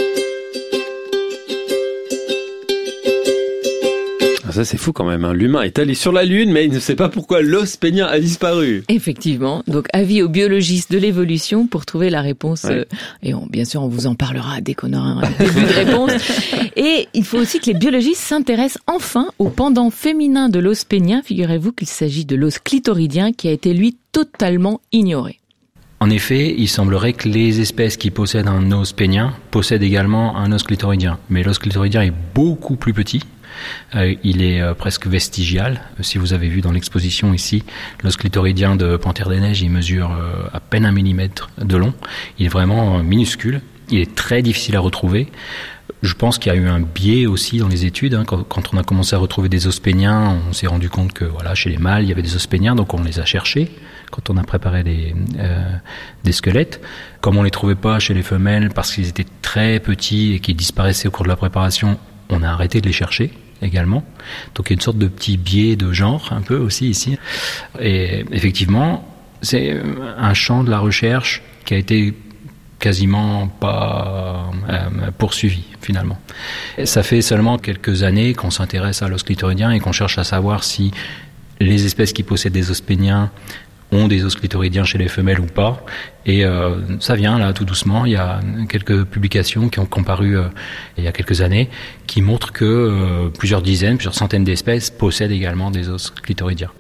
Speaker 2: Ça c'est fou quand même, hein. L'humain est allé sur la Lune, mais il ne sait pas pourquoi l'os pénien a disparu.
Speaker 4: Effectivement, donc avis aux biologistes de l'évolution pour trouver la réponse.
Speaker 2: Ouais.
Speaker 4: Et bien sûr, on vous en parlera dès qu'on aura un début de réponse. Et il faut aussi que les biologistes s'intéressent enfin au pendant féminin de l'os pénien. Figurez-vous qu'il s'agit de l'os clitoridien qui a été, lui, totalement ignoré.
Speaker 9: En effet, il semblerait que les espèces qui possèdent un os pénien possèdent également un os clitoridien. Mais l'os clitoridien est beaucoup plus petit. Il est presque vestigial. Si vous avez vu dans l'exposition ici, l'os clitoridien de Panthère des Neiges, il mesure à peine 1 millimètre de long. Il est vraiment minuscule. Il est très difficile à retrouver. Je pense qu'il y a eu un biais aussi dans les études. Quand on a commencé à retrouver des os péniens, on s'est rendu compte que voilà, chez les mâles, il y avait des os péniens, donc on les a cherchés quand on a préparé des squelettes. Comme on les trouvait pas chez les femelles parce qu'ils étaient très petits et qu'ils disparaissaient au cours de la préparation, on a arrêté de les chercher également. Donc il y a une sorte de petit biais de genre un peu aussi ici. Et effectivement, c'est un champ de la recherche qui a été quasiment pas poursuivis finalement. Et ça fait seulement quelques années qu'on s'intéresse à l'os clitoridien et qu'on cherche à savoir si les espèces qui possèdent des os péniens ont des os clitoridiens chez les femelles ou pas. Et ça vient là tout doucement. Il y a quelques publications qui ont comparu il y a quelques années qui montrent que plusieurs centaines d'espèces possèdent également des os clitoridiens.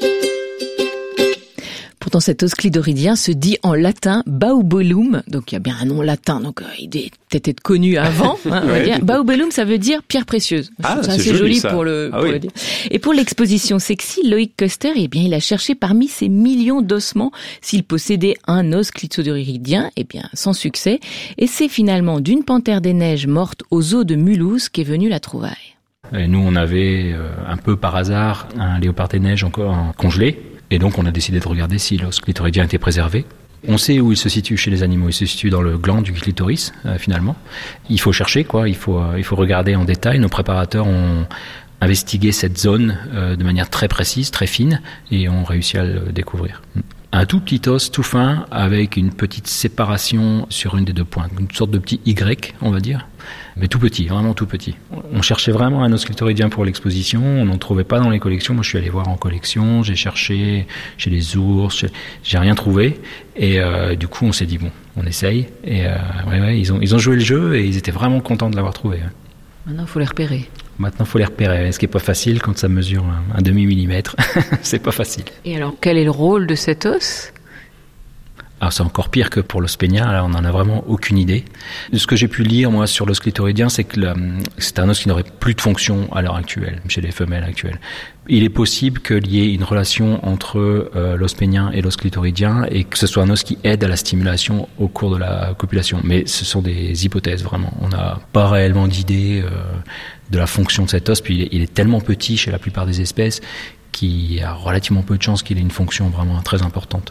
Speaker 4: Pourtant, cet os clitoridien se dit en latin Baubulum, donc il y a bien un nom latin, donc il doit peut-être être connu avant, on va dire. Baubulum, ça veut dire pierre précieuse. C'est assez joli ça. Pour le dire. Et pour l'exposition sexy, Loïc Koester, eh bien, il a cherché parmi ces millions d'ossements s'il possédait un os clitoridien, eh bien, sans succès. Et c'est finalement d'une panthère des neiges morte aux eaux de Mulhouse qu'est venue la trouvaille.
Speaker 9: Et nous, on avait un peu par hasard un léopard des neiges encore congelé. Et donc, on a décidé de regarder si l'os clitoridien était préservé. On sait où il se situe chez les animaux. Il se situe dans le gland du clitoris, finalement. Il faut chercher, quoi. Il faut regarder en détail. Nos préparateurs ont investigué cette zone de manière très précise, très fine, et ont réussi à le découvrir. Un tout petit os tout fin avec une petite séparation sur une des deux pointes. Une sorte de petit Y, on va dire. Mais tout petit, vraiment tout petit. On cherchait vraiment un os clitoridien pour l'exposition. On n'en trouvait pas dans les collections. Moi, je suis allé voir en collection. J'ai cherché chez les ours. J'ai rien trouvé. Et du coup, on s'est dit, bon, on essaye. Et ils ont joué le jeu et ils étaient vraiment contents de l'avoir trouvé.
Speaker 4: Maintenant, il faut les repérer.
Speaker 9: Maintenant, il faut les repérer, ce qui n'est pas facile quand ça mesure un demi-millimètre. C'est pas facile.
Speaker 4: Et alors, quel est le rôle de cet os ?
Speaker 9: Alors, c'est encore pire que pour l'os pénien, là, on n'en a vraiment aucune idée. De ce que j'ai pu lire, moi, sur l'os clitoridien, c'est que c'est un os qui n'aurait plus de fonction à l'heure actuelle, chez les femelles actuelles. Il est possible qu'il y ait une relation entre l'os pénien et l'os clitoridien et que ce soit un os qui aide à la stimulation au cours de la copulation. Mais ce sont des hypothèses, vraiment. On n'a pas réellement d'idée de la fonction de cet os, puis il est tellement petit chez la plupart des espèces qu'il y a relativement peu de chances qu'il ait une fonction vraiment très importante.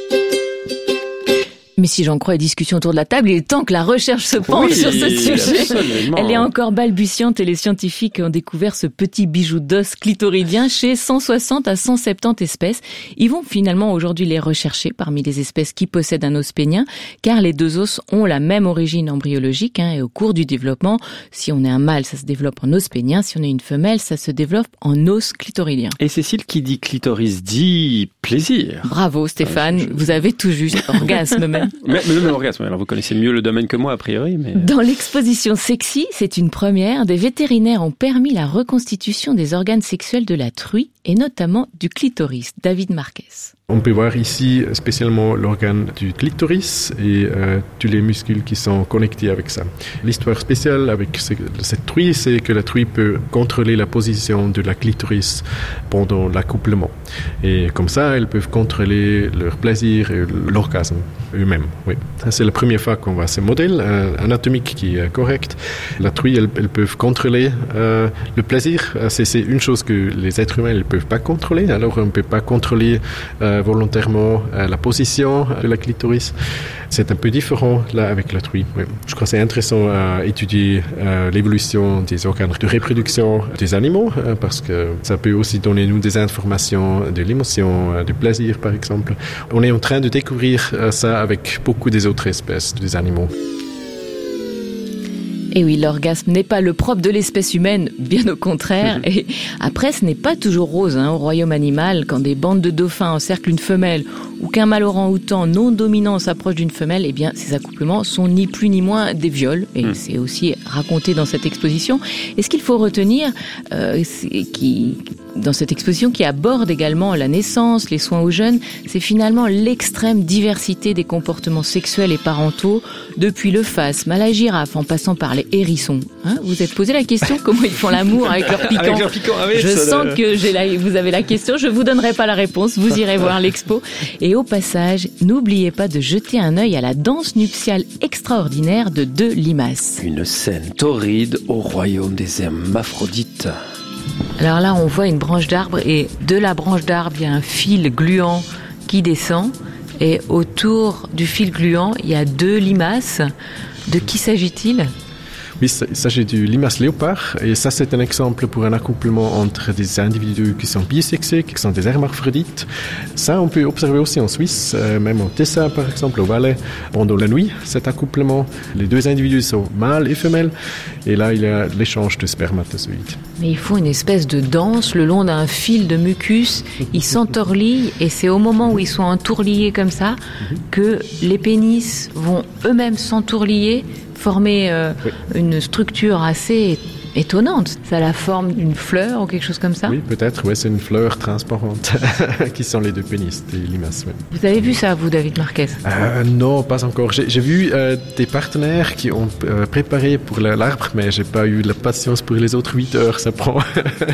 Speaker 4: Mais si j'en crois les discussions autour de la table, il est temps que la recherche se penche sur ce sujet. Absolument. Elle est encore balbutiante et les scientifiques ont découvert ce petit bijou d'os clitoridien chez 160 à 170 espèces. Ils vont finalement aujourd'hui les rechercher parmi les espèces qui possèdent un os pénien, car les deux os ont la même origine embryologique, et au cours du développement, si on est un mâle, ça se développe en os pénien, si on est une femelle, ça se développe en os clitoridien.
Speaker 2: Et Cécile, qui dit clitoris dit plaisir.
Speaker 4: Bravo Stéphane, vous avez tout juste, orgasme même.
Speaker 2: Mais même orgasme, alors vous connaissez mieux le domaine que moi a priori. Mais...
Speaker 4: Dans l'exposition sexy, c'est une première, des vétérinaires ont permis la reconstitution des organes sexuels de la truie et notamment du clitoris. David Marquez.
Speaker 7: On peut voir ici spécialement l'organe du clitoris et tous les muscles qui sont connectés avec ça. L'histoire spéciale avec cette truie, c'est que la truie peut contrôler la position de la clitoris pendant l'accouplement. Et comme ça, elles peuvent contrôler leur plaisir et l'orgasme eux-mêmes. Oui. Ça, c'est la première fois qu'on voit ce modèle anatomique qui est correct. La truie, elles peuvent contrôler le plaisir. C'est une chose que les êtres humains ne peuvent pas contrôler. Alors, on ne peut pas contrôler volontairement la position de la clitoris. C'est un peu différent là avec la truie. Oui. Je crois que c'est intéressant à étudier l'évolution des organes de reproduction des animaux parce que ça peut aussi donner nous des informations de l'émotion, du plaisir par exemple. On est en train de découvrir ça avec beaucoup des autres espèces des animaux.
Speaker 4: Et oui, l'orgasme n'est pas le propre de l'espèce humaine, bien au contraire. Et après, ce n'est pas toujours rose au royaume animal. Quand des bandes de dauphins encerclent une femelle ou qu'un mâle orang-outan non dominant s'approche d'une femelle, eh bien, ces accouplements sont ni plus ni moins des viols. Et c'est aussi raconté dans cette exposition. Et ce qu'il faut retenir, dans cette exposition qui aborde également la naissance, les soins aux jeunes, c'est finalement l'extrême diversité des comportements sexuels et parentaux, depuis le phasme à la girafe, en passant par les hérissons. Vous êtes posé la question, comment ils font l'amour avec leur piquant,
Speaker 2: avec leur piquant. Ah oui,
Speaker 4: je sens que vous avez la question, je vous donnerai pas la réponse, vous irez voir l'expo. Et au passage, n'oubliez pas de jeter un œil à la danse nuptiale extraordinaire de deux limaces.
Speaker 2: Une scène torride au royaume des hermaphrodites.
Speaker 4: Alors là, on voit une branche d'arbre et de la branche d'arbre, il y a un fil gluant qui descend et autour du fil gluant, il y a deux limaces. De qui s'agit-il ?
Speaker 7: Oui, il s'agit du limace léopard, et ça c'est un exemple pour un accouplement entre des individus qui sont bisexés, qui sont des hermaphrodites. Ça on peut observer aussi en Suisse, même au Tessin par exemple, au Valais, pendant la nuit, cet accouplement. Les deux individus sont mâles et femelles, et là il y a l'échange de spermatozoïdes.
Speaker 4: Mais ils font une espèce de danse le long d'un fil de mucus, ils s'entorlillent, et c'est au moment où ils sont entourliés comme ça que les pénis vont eux-mêmes s'entourlier, former une structure assez étonnante. Ça a la forme d'une fleur ou quelque chose comme ça?
Speaker 7: Oui, peut-être, c'est une fleur transparente qui sont les deux pénis des limaces. Oui.
Speaker 4: Vous avez vu ça, vous, David Marquez?
Speaker 7: Non, pas encore. J'ai vu des partenaires qui ont préparé pour l'arbre, mais j'ai pas eu la patience pour les autres 8 heures, ça prend.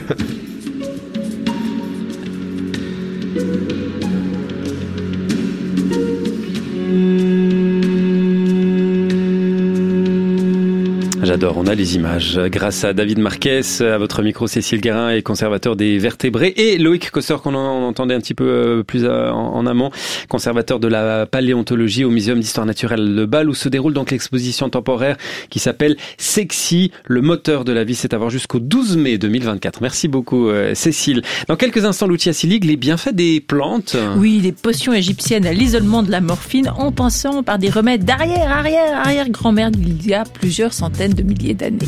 Speaker 2: J'adore, on a les images. Grâce à David Marquez, à votre micro, Cécile Guérin est conservateur des vertébrés, et Loïc Coster, qu'on entendait un petit peu plus en amont, conservateur de la paléontologie au Muséum d'Histoire Naturelle de Bâle, où se déroule donc l'exposition temporaire qui s'appelle Sexy, le moteur de la vie. C'est à voir jusqu'au 12 mai 2024. Merci beaucoup, Cécile. Dans quelques instants, Lucia Silig, les bienfaits des plantes.
Speaker 5: Oui, les potions égyptiennes à l'isolement de la morphine, en passant par des remèdes d'arrière-grand-mère d'il y a plusieurs centaines de milliers d'années.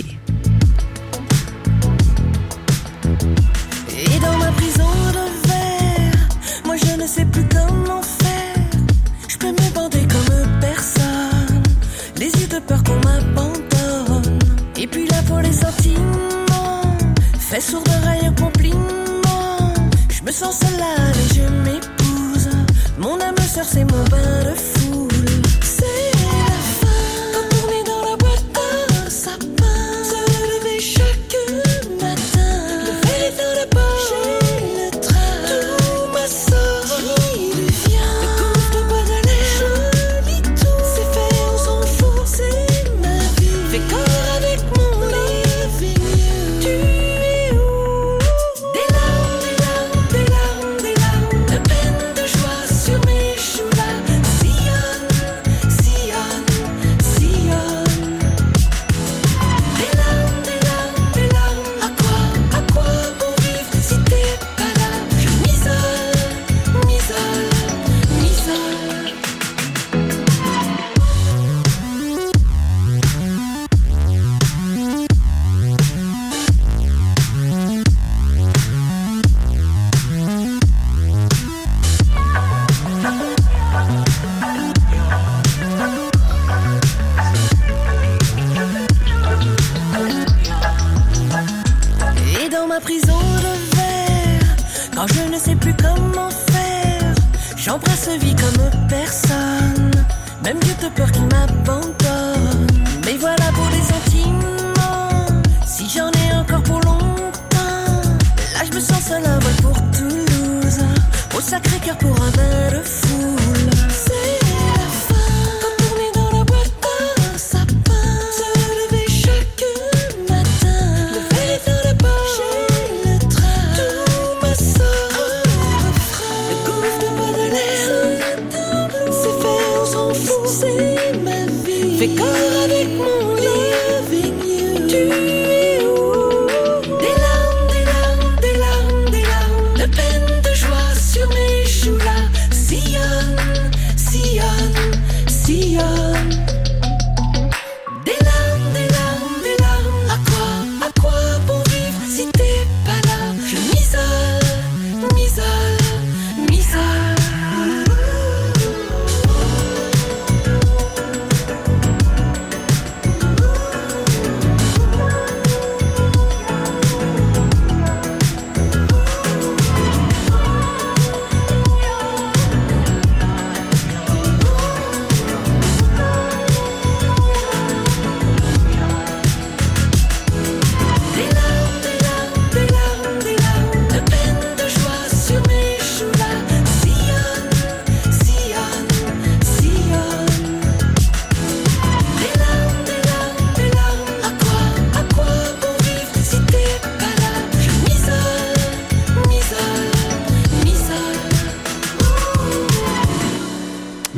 Speaker 10: Et dans ma prison de verre, moi je ne sais plus comment faire. Je peux me bander comme personne, les yeux de peur qu'on m'abandonne. Et puis là pour les sentiments, fait sourd d'oreille un compliment. Je me sens seule là et je m'épouse. Mon âme sœur c'est mon bain de foule.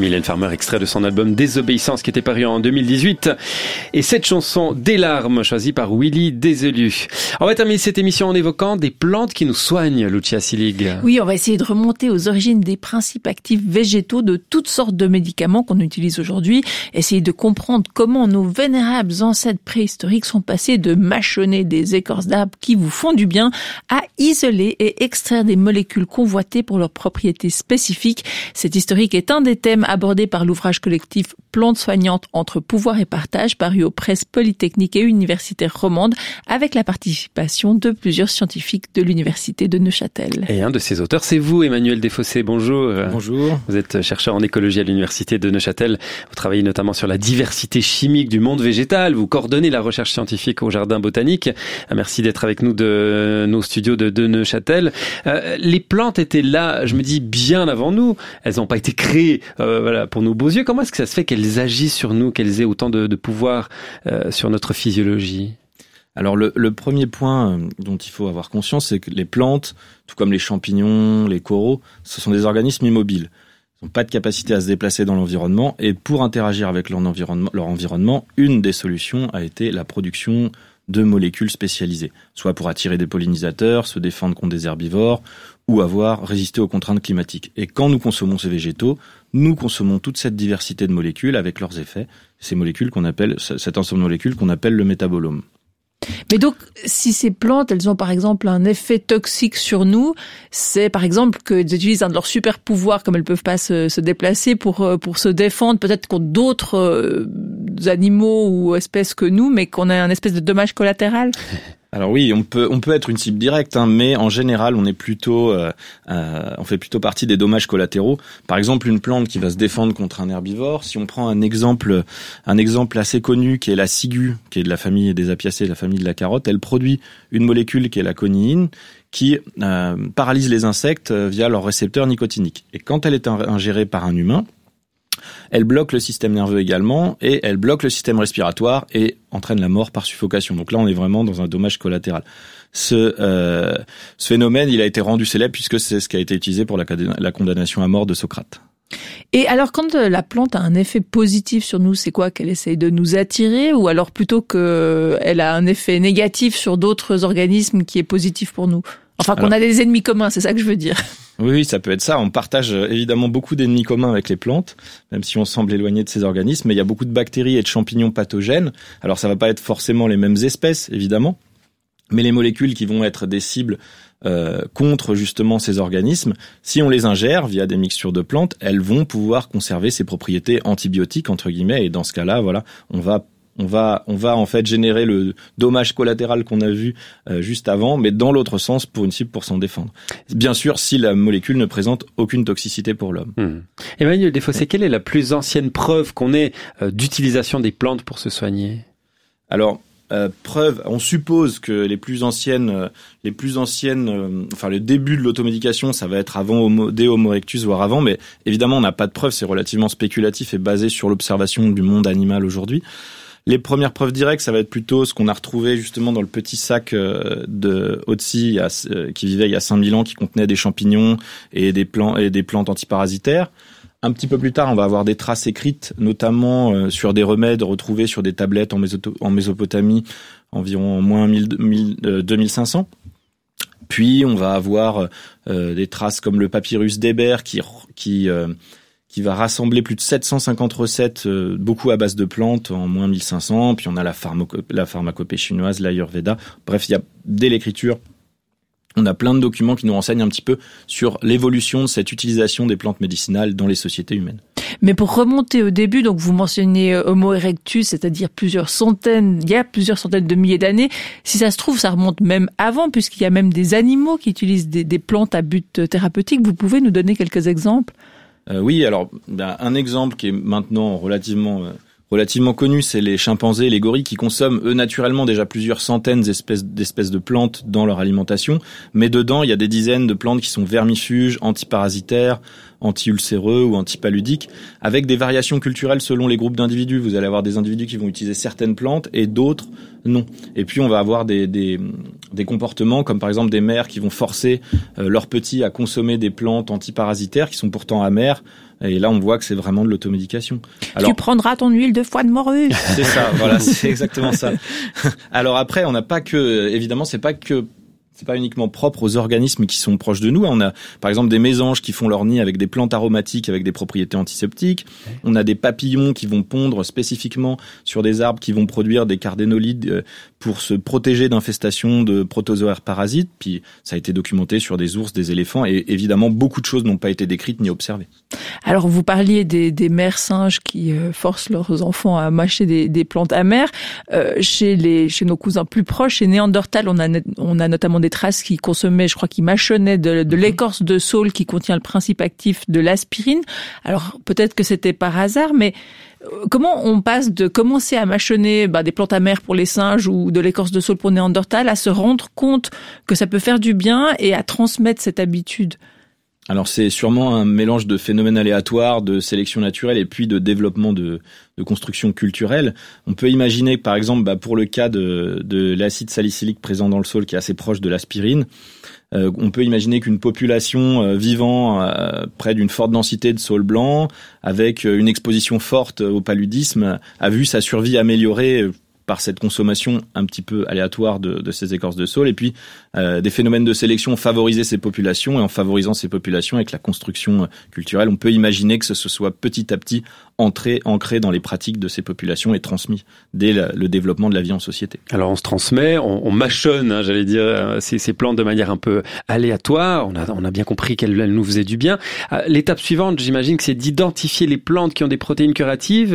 Speaker 2: Mylène Farmer, extrait de son album Désobéissance qui était paru en 2018. Et cette chanson, Des larmes, choisie par Willy Déselu. On va terminer cette émission en évoquant des plantes qui nous soignent, Lucia Silig.
Speaker 5: Oui, on va essayer de remonter aux origines des principes actifs végétaux de toutes sortes de médicaments qu'on utilise aujourd'hui. Essayer de comprendre comment nos vénérables ancêtres préhistoriques sont passés de mâchonner des écorces d'arbres qui vous font du bien à isoler et extraire des molécules convoitées pour leurs propriétés spécifiques. Cet historique est un des thèmes abordés par l'ouvrage collectif Plantes soignantes entre pouvoir et partage, paru aux presses polytechniques et universitaires romandes, avec la participation de plusieurs scientifiques de l'université de Neuchâtel.
Speaker 2: Et un de ces auteurs, c'est vous, Emmanuel Desfossés. Bonjour.
Speaker 11: Bonjour.
Speaker 2: Vous êtes chercheur en écologie à l'université de Neuchâtel. Vous travaillez notamment sur la diversité chimique du monde végétal. Vous coordonnez la recherche scientifique au Jardin botanique. Merci d'être avec nous de nos studios de Neuchâtel. Les plantes étaient là, je me dis, bien avant nous. Elles n'ont pas été créées pour nos beaux yeux. Comment est-ce que ça se fait qu'elles agissent sur nous, qu'elles aient autant de pouvoir sur notre physiologie ?
Speaker 11: Alors le premier point dont il faut avoir conscience, c'est que les plantes, tout comme les champignons, les coraux, ce sont des organismes immobiles. Ils n'ont pas de capacité à se déplacer dans l'environnement, et pour interagir avec leur environnement, une des solutions a été la production de molécules spécialisées, soit pour attirer des pollinisateurs, se défendre contre des herbivores, ou résister aux contraintes climatiques. Et quand nous consommons ces végétaux, nous consommons toute cette diversité de molécules avec leurs effets, cet ensemble de molécules qu'on appelle le métabolome.
Speaker 5: Mais donc, si ces plantes, elles ont par exemple un effet toxique sur nous, c'est par exemple qu'elles utilisent un de leurs super pouvoirs, comme elles peuvent pas se déplacer pour se défendre, peut-être contre d'autres animaux ou espèces que nous, mais qu'on a un espèce de dommage collatéral.
Speaker 11: Alors oui, on peut être une cible directe, mais en général, on fait plutôt partie des dommages collatéraux. Par exemple, une plante qui va se défendre contre un herbivore. Si on prend un exemple assez connu, qui est la ciguë, qui est de la famille des apiacées, de la famille de la carotte, elle produit une molécule qui est la coniine, qui paralyse les insectes via leur récepteur nicotinique. Et quand elle est ingérée par un humain, elle bloque le système nerveux également, et elle bloque le système respiratoire et entraîne la mort par suffocation. Donc là, on est vraiment dans un dommage collatéral. Ce phénomène, il a été rendu célèbre puisque c'est ce qui a été utilisé pour la condamnation à mort de Socrate.
Speaker 5: Et alors, quand la plante a un effet positif sur nous, c'est quoi? Qu'elle essaye de nous attirer, ou alors plutôt qu'elle a un effet négatif sur d'autres organismes qui est positif pour nous? Enfin, qu'on a des ennemis communs, c'est ça que je veux dire.
Speaker 11: Oui, ça peut être ça. On partage évidemment beaucoup d'ennemis communs avec les plantes, même si on semble éloigné de ces organismes. Mais il y a beaucoup de bactéries et de champignons pathogènes. Alors, ça va pas être forcément les mêmes espèces, évidemment. Mais les molécules qui vont être des cibles contre justement ces organismes, si on les ingère via des mixtures de plantes, elles vont pouvoir conserver ces propriétés antibiotiques, entre guillemets. Et dans ce cas-là, voilà, on va en fait générer le dommage collatéral qu'on a vu juste avant, mais dans l'autre sens pour une cible pour s'en défendre. Bien sûr, si la molécule ne présente aucune toxicité pour l'homme.
Speaker 2: Emmanuel Desfossés, quelle est la plus ancienne preuve qu'on ait d'utilisation des plantes pour se soigner?
Speaker 11: Alors, on suppose que les plus anciennes, enfin le début de l'automédication, ça va être avant Homo erectus, voire avant, mais évidemment on n'a pas de preuves, c'est relativement spéculatif et basé sur l'observation du monde animal aujourd'hui. Les premières preuves directes, ça va être plutôt ce qu'on a retrouvé justement dans le petit sac de Otzi qui vivait il y a 5000 ans, qui contenait des champignons et des plantes antiparasitaires. Un petit peu plus tard, on va avoir des traces écrites, notamment sur des remèdes retrouvés sur des tablettes en Mésopotamie, environ moins 2500. Puis on va avoir des traces comme le papyrus d'Hébert qui va rassembler plus de 750 recettes, beaucoup à base de plantes, en moins 1500. Puis on a la pharmacopée chinoise, l'Ayurveda. Bref, il y a dès l'écriture, on a plein de documents qui nous renseignent un petit peu sur l'évolution de cette utilisation des plantes médicinales dans les sociétés humaines.
Speaker 5: Mais pour remonter au début, donc vous mentionnez Homo erectus, c'est-à-dire il y a plusieurs centaines de milliers d'années. Si ça se trouve, ça remonte même avant, puisqu'il y a même des animaux qui utilisent des plantes à but thérapeutique. Vous pouvez nous donner quelques exemples?
Speaker 11: Oui, alors un exemple qui est maintenant relativement connu, c'est les chimpanzés et les gorilles qui consomment eux naturellement déjà plusieurs centaines d'espèces de plantes dans leur alimentation, mais dedans il y a des dizaines de plantes qui sont vermifuges, antiparasitaires, anti-ulcéreux ou antipaludiques, avec des variations culturelles selon les groupes d'individus. Vous allez avoir des individus qui vont utiliser certaines plantes et d'autres non. Et puis on va avoir des comportements comme par exemple des mères qui vont forcer leurs petits à consommer des plantes antiparasitaires qui sont pourtant amères. Et là, on voit que c'est vraiment de l'automédication.
Speaker 5: Alors, tu prendras ton huile de foie de morue.
Speaker 11: C'est ça, voilà, c'est exactement ça. Alors après, on n'a pas que, évidemment, c'est pas uniquement propre aux organismes qui sont proches de nous. On a, par exemple, des mésanges qui font leur nid avec des plantes aromatiques avec des propriétés antiseptiques. On a des papillons qui vont pondre spécifiquement sur des arbres qui vont produire des cardénolides pour se protéger d'infestations de protozoaires parasites. Puis, ça a été documenté sur des ours, des éléphants. Et évidemment, beaucoup de choses n'ont pas été décrites ni observées.
Speaker 5: Alors, vous parliez des mères singes qui forcent leurs enfants à mâcher des plantes amères. Chez nos cousins plus proches, chez Néandertal, on a notamment des traces qui consommaient, je crois, qui mâchonnaient de l'écorce de saule qui contient le principe actif de l'aspirine. Alors, peut-être que c'était par hasard, mais comment on passe de commencer à mâchonner des plantes amères pour les singes ou de l'écorce de saule pour Néandertal à se rendre compte que ça peut faire du bien et à transmettre cette habitude?
Speaker 11: Alors c'est sûrement un mélange de phénomènes aléatoires, de sélection naturelle et puis de développement de construction culturelle. On peut imaginer que par exemple, pour le cas de l'acide salicylique présent dans le sol qui est assez proche de l'aspirine, on peut imaginer qu'une population vivant près d'une forte densité de saule blanc, avec une exposition forte au paludisme, a vu sa survie améliorée par cette consommation un petit peu aléatoire de ces écorces de saule, et puis des phénomènes de sélection ont favorisé ces populations, et en favorisant ces populations avec la construction culturelle, on peut imaginer que ce soit petit à petit ancré dans les pratiques de ces populations et transmis dès le développement de la vie en société.
Speaker 2: Alors on se transmet, on mâchonne, j'allais dire, ces plantes de manière un peu aléatoire, on a bien compris qu'elles nous faisaient du bien. L'étape suivante, j'imagine que c'est d'identifier les plantes qui ont des protéines curatives,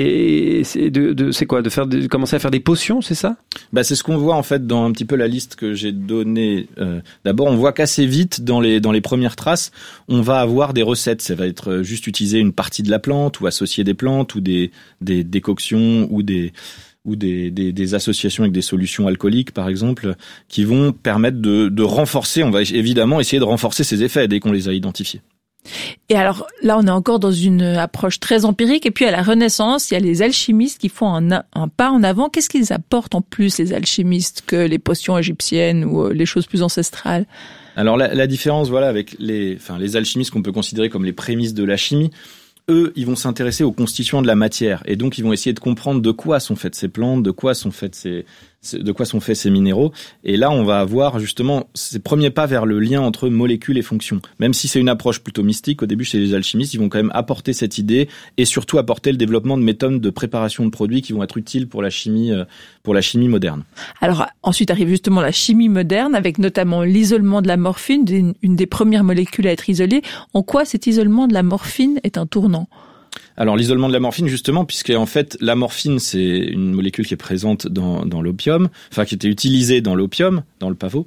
Speaker 2: et c'est quoi, commencer à faire des potions, c'est ça?
Speaker 11: C'est ce qu'on voit en fait dans un petit peu la liste que j'ai donnée. D'abord, on voit qu'assez vite dans les premières traces, on va avoir des recettes. Ça va être juste utiliser une partie de la plante ou associer des plantes ou des décoctions ou des associations avec des solutions alcooliques, par exemple, qui vont permettre de renforcer. On va évidemment essayer de renforcer ces effets dès qu'on les a identifiés.
Speaker 5: Et alors là, on est encore dans une approche très empirique. Et puis à la Renaissance, il y a les alchimistes qui font un pas en avant. Qu'est-ce qu'ils apportent en plus, les alchimistes, que les potions égyptiennes ou les choses plus ancestrales?
Speaker 11: Alors la différence, voilà, avec les alchimistes qu'on peut considérer comme les prémices de la chimie, eux, ils vont s'intéresser aux constituants de la matière, et donc ils vont essayer de comprendre de quoi sont faites ces plantes, de quoi sont faits ces minéraux. Et là, on va avoir justement ces premiers pas vers le lien entre molécules et fonctions. Même si c'est une approche plutôt mystique, au début chez les alchimistes, ils vont quand même apporter cette idée et surtout apporter le développement de méthodes de préparation de produits qui vont être utiles pour la chimie moderne.
Speaker 5: Alors ensuite arrive justement la chimie moderne, avec notamment l'isolement de la morphine, une des premières molécules à être isolée. En quoi cet isolement de la morphine est un tournant?
Speaker 11: Alors l'isolement de la morphine, justement, puisque en fait la morphine c'est une molécule qui est présente dans l'opium, enfin qui était utilisée dans l'opium, dans le pavot,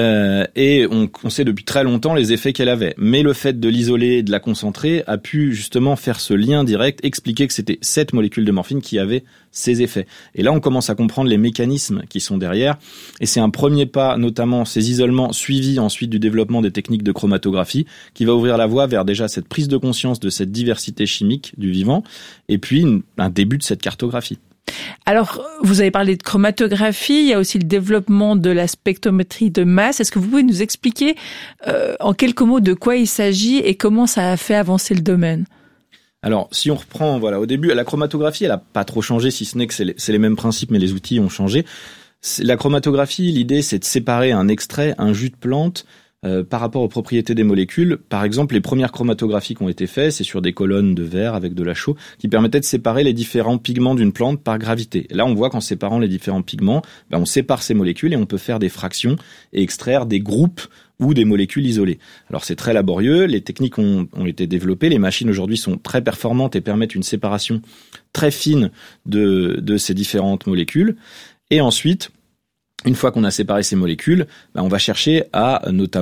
Speaker 11: et on sait depuis très longtemps les effets qu'elle avait. Mais le fait de l'isoler et de la concentrer a pu justement faire ce lien direct, expliquer que c'était cette molécule de morphine qui avait ces effets. Et là on commence à comprendre les mécanismes qui sont derrière, et c'est un premier pas, notamment ces isolements suivis ensuite du développement des techniques de chromatographie, qui va ouvrir la voie vers déjà cette prise de conscience de cette diversité chimique du vivant, et puis un début de cette cartographie.
Speaker 5: Alors, vous avez parlé de chromatographie, il y a aussi le développement de la spectrométrie de masse. Est-ce que vous pouvez nous expliquer en quelques mots de quoi il s'agit et comment ça a fait avancer le domaine?
Speaker 11: Alors, si on reprend, au début, la chromatographie, elle a pas trop changé, si ce n'est que c'est les mêmes principes, mais les outils ont changé. La chromatographie, l'idée, c'est de séparer un extrait, un jus de plante, par rapport aux propriétés des molécules. Par exemple, les premières chromatographies qui ont été faites, c'est sur des colonnes de verre avec de la chaux, qui permettaient de séparer les différents pigments d'une plante par gravité. Et là, on voit qu'en séparant les différents pigments, on sépare ces molécules et on peut faire des fractions et extraire des groupes ou des molécules isolées. Alors c'est très laborieux, les techniques ont été développées, les machines aujourd'hui sont très performantes et permettent une séparation très fine de ces différentes molécules. Et ensuite, une fois qu'on a séparé ces molécules, on va chercher à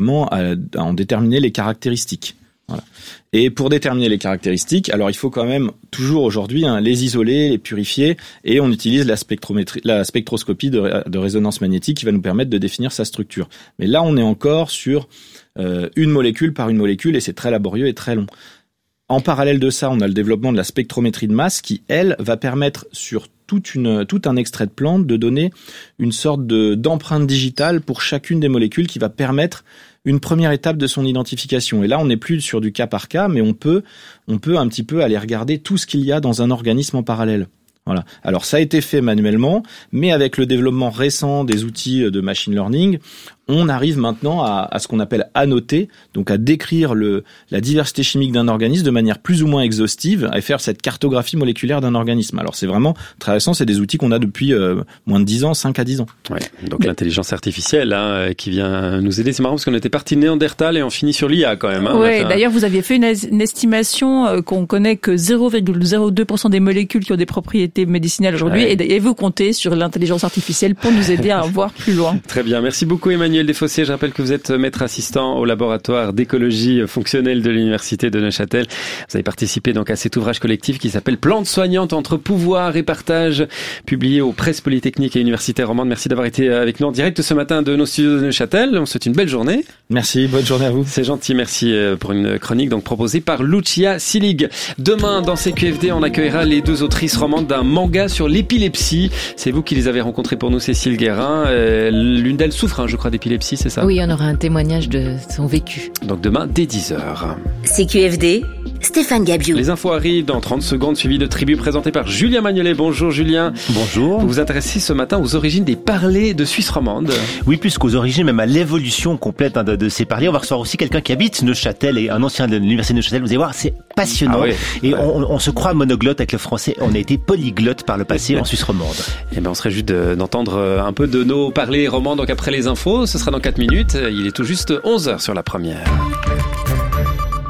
Speaker 11: en déterminer les caractéristiques. Voilà. Et pour déterminer les caractéristiques, alors il faut quand même toujours aujourd'hui les isoler, les purifier, et on utilise la spectroscopie de résonance magnétique qui va nous permettre de définir sa structure. Mais là, on est encore sur une molécule par une molécule, et c'est très laborieux et très long. En parallèle de ça, on a le développement de la spectrométrie de masse qui, elle, va permettre sur tout un extrait de plante de donner une sorte d'empreinte digitale pour chacune des molécules qui va permettre une première étape de son identification. Et là, on n'est plus sur du cas par cas, mais on peut un petit peu aller regarder tout ce qu'il y a dans un organisme en parallèle. Voilà. Alors ça a été fait manuellement, mais avec le développement récent des outils de machine learning, on arrive maintenant à ce qu'on appelle annoter, donc à décrire la diversité chimique d'un organisme de manière plus ou moins exhaustive, à faire cette cartographie moléculaire d'un organisme. Alors c'est vraiment très récent, c'est des outils qu'on a depuis moins de 10 ans, 5 à 10 ans.
Speaker 2: Ouais, donc l'intelligence artificielle qui vient nous aider. C'est marrant parce qu'on était parti de Néandertal et on finit sur l'IA quand même.
Speaker 5: Oui, d'ailleurs vous aviez fait une estimation qu'on connaît que 0,02% des molécules qui ont des propriétés médicinales aujourd'hui, et vous comptez sur l'intelligence artificielle pour nous aider à voir plus loin.
Speaker 2: Très bien, merci beaucoup Emmanuel Desfossés. Je rappelle que vous êtes maître assistant au laboratoire d'écologie fonctionnelle de l'Université de Neuchâtel. Vous avez participé donc à cet ouvrage collectif qui s'appelle Plantes soignantes entre pouvoir et partage, publié aux presses polytechniques et universitaires romandes. Merci d'avoir été avec nous en direct ce matin de nos studios de Neuchâtel. On vous souhaite une belle journée.
Speaker 11: Merci, bonne journée à vous.
Speaker 2: C'est gentil, merci pour une chronique donc proposée par Lucia Silig. Demain, dans CQFD, on accueillera les 2 autrices romandes d'un manga sur l'épilepsie. C'est vous qui les avez rencontrées pour nous, Cécile Guérin. L'une d'elles souffre, je crois, d'épilepsie, c'est ça ?
Speaker 4: Oui, on aura un témoignage de son vécu.
Speaker 2: Donc demain, dès 10h.
Speaker 1: CQFD, Stéphane Gabiou.
Speaker 2: Les infos arrivent dans 30 secondes, suivi de Tribu présenté par Julien Magnolet. Bonjour Julien.
Speaker 12: Bonjour.
Speaker 2: Vous vous intéressez ce matin aux origines des parlers de Suisse romande.
Speaker 12: Oui, plus qu'aux origines, même à l'évolution complète de ces parlers. On va recevoir aussi quelqu'un qui habite Neuchâtel et un ancien de l'université de Neuchâtel. Vous allez voir, c'est passionnant. Ah oui. Et on se croit monoglotte avec le français. On a été polyglotte par le passé en Suisse romande.
Speaker 2: Eh ben, on serait juste d'entendre un peu de nos parlers romans. Donc après les infos, ce sera dans 4 minutes. Il est tout juste 11h sur la première.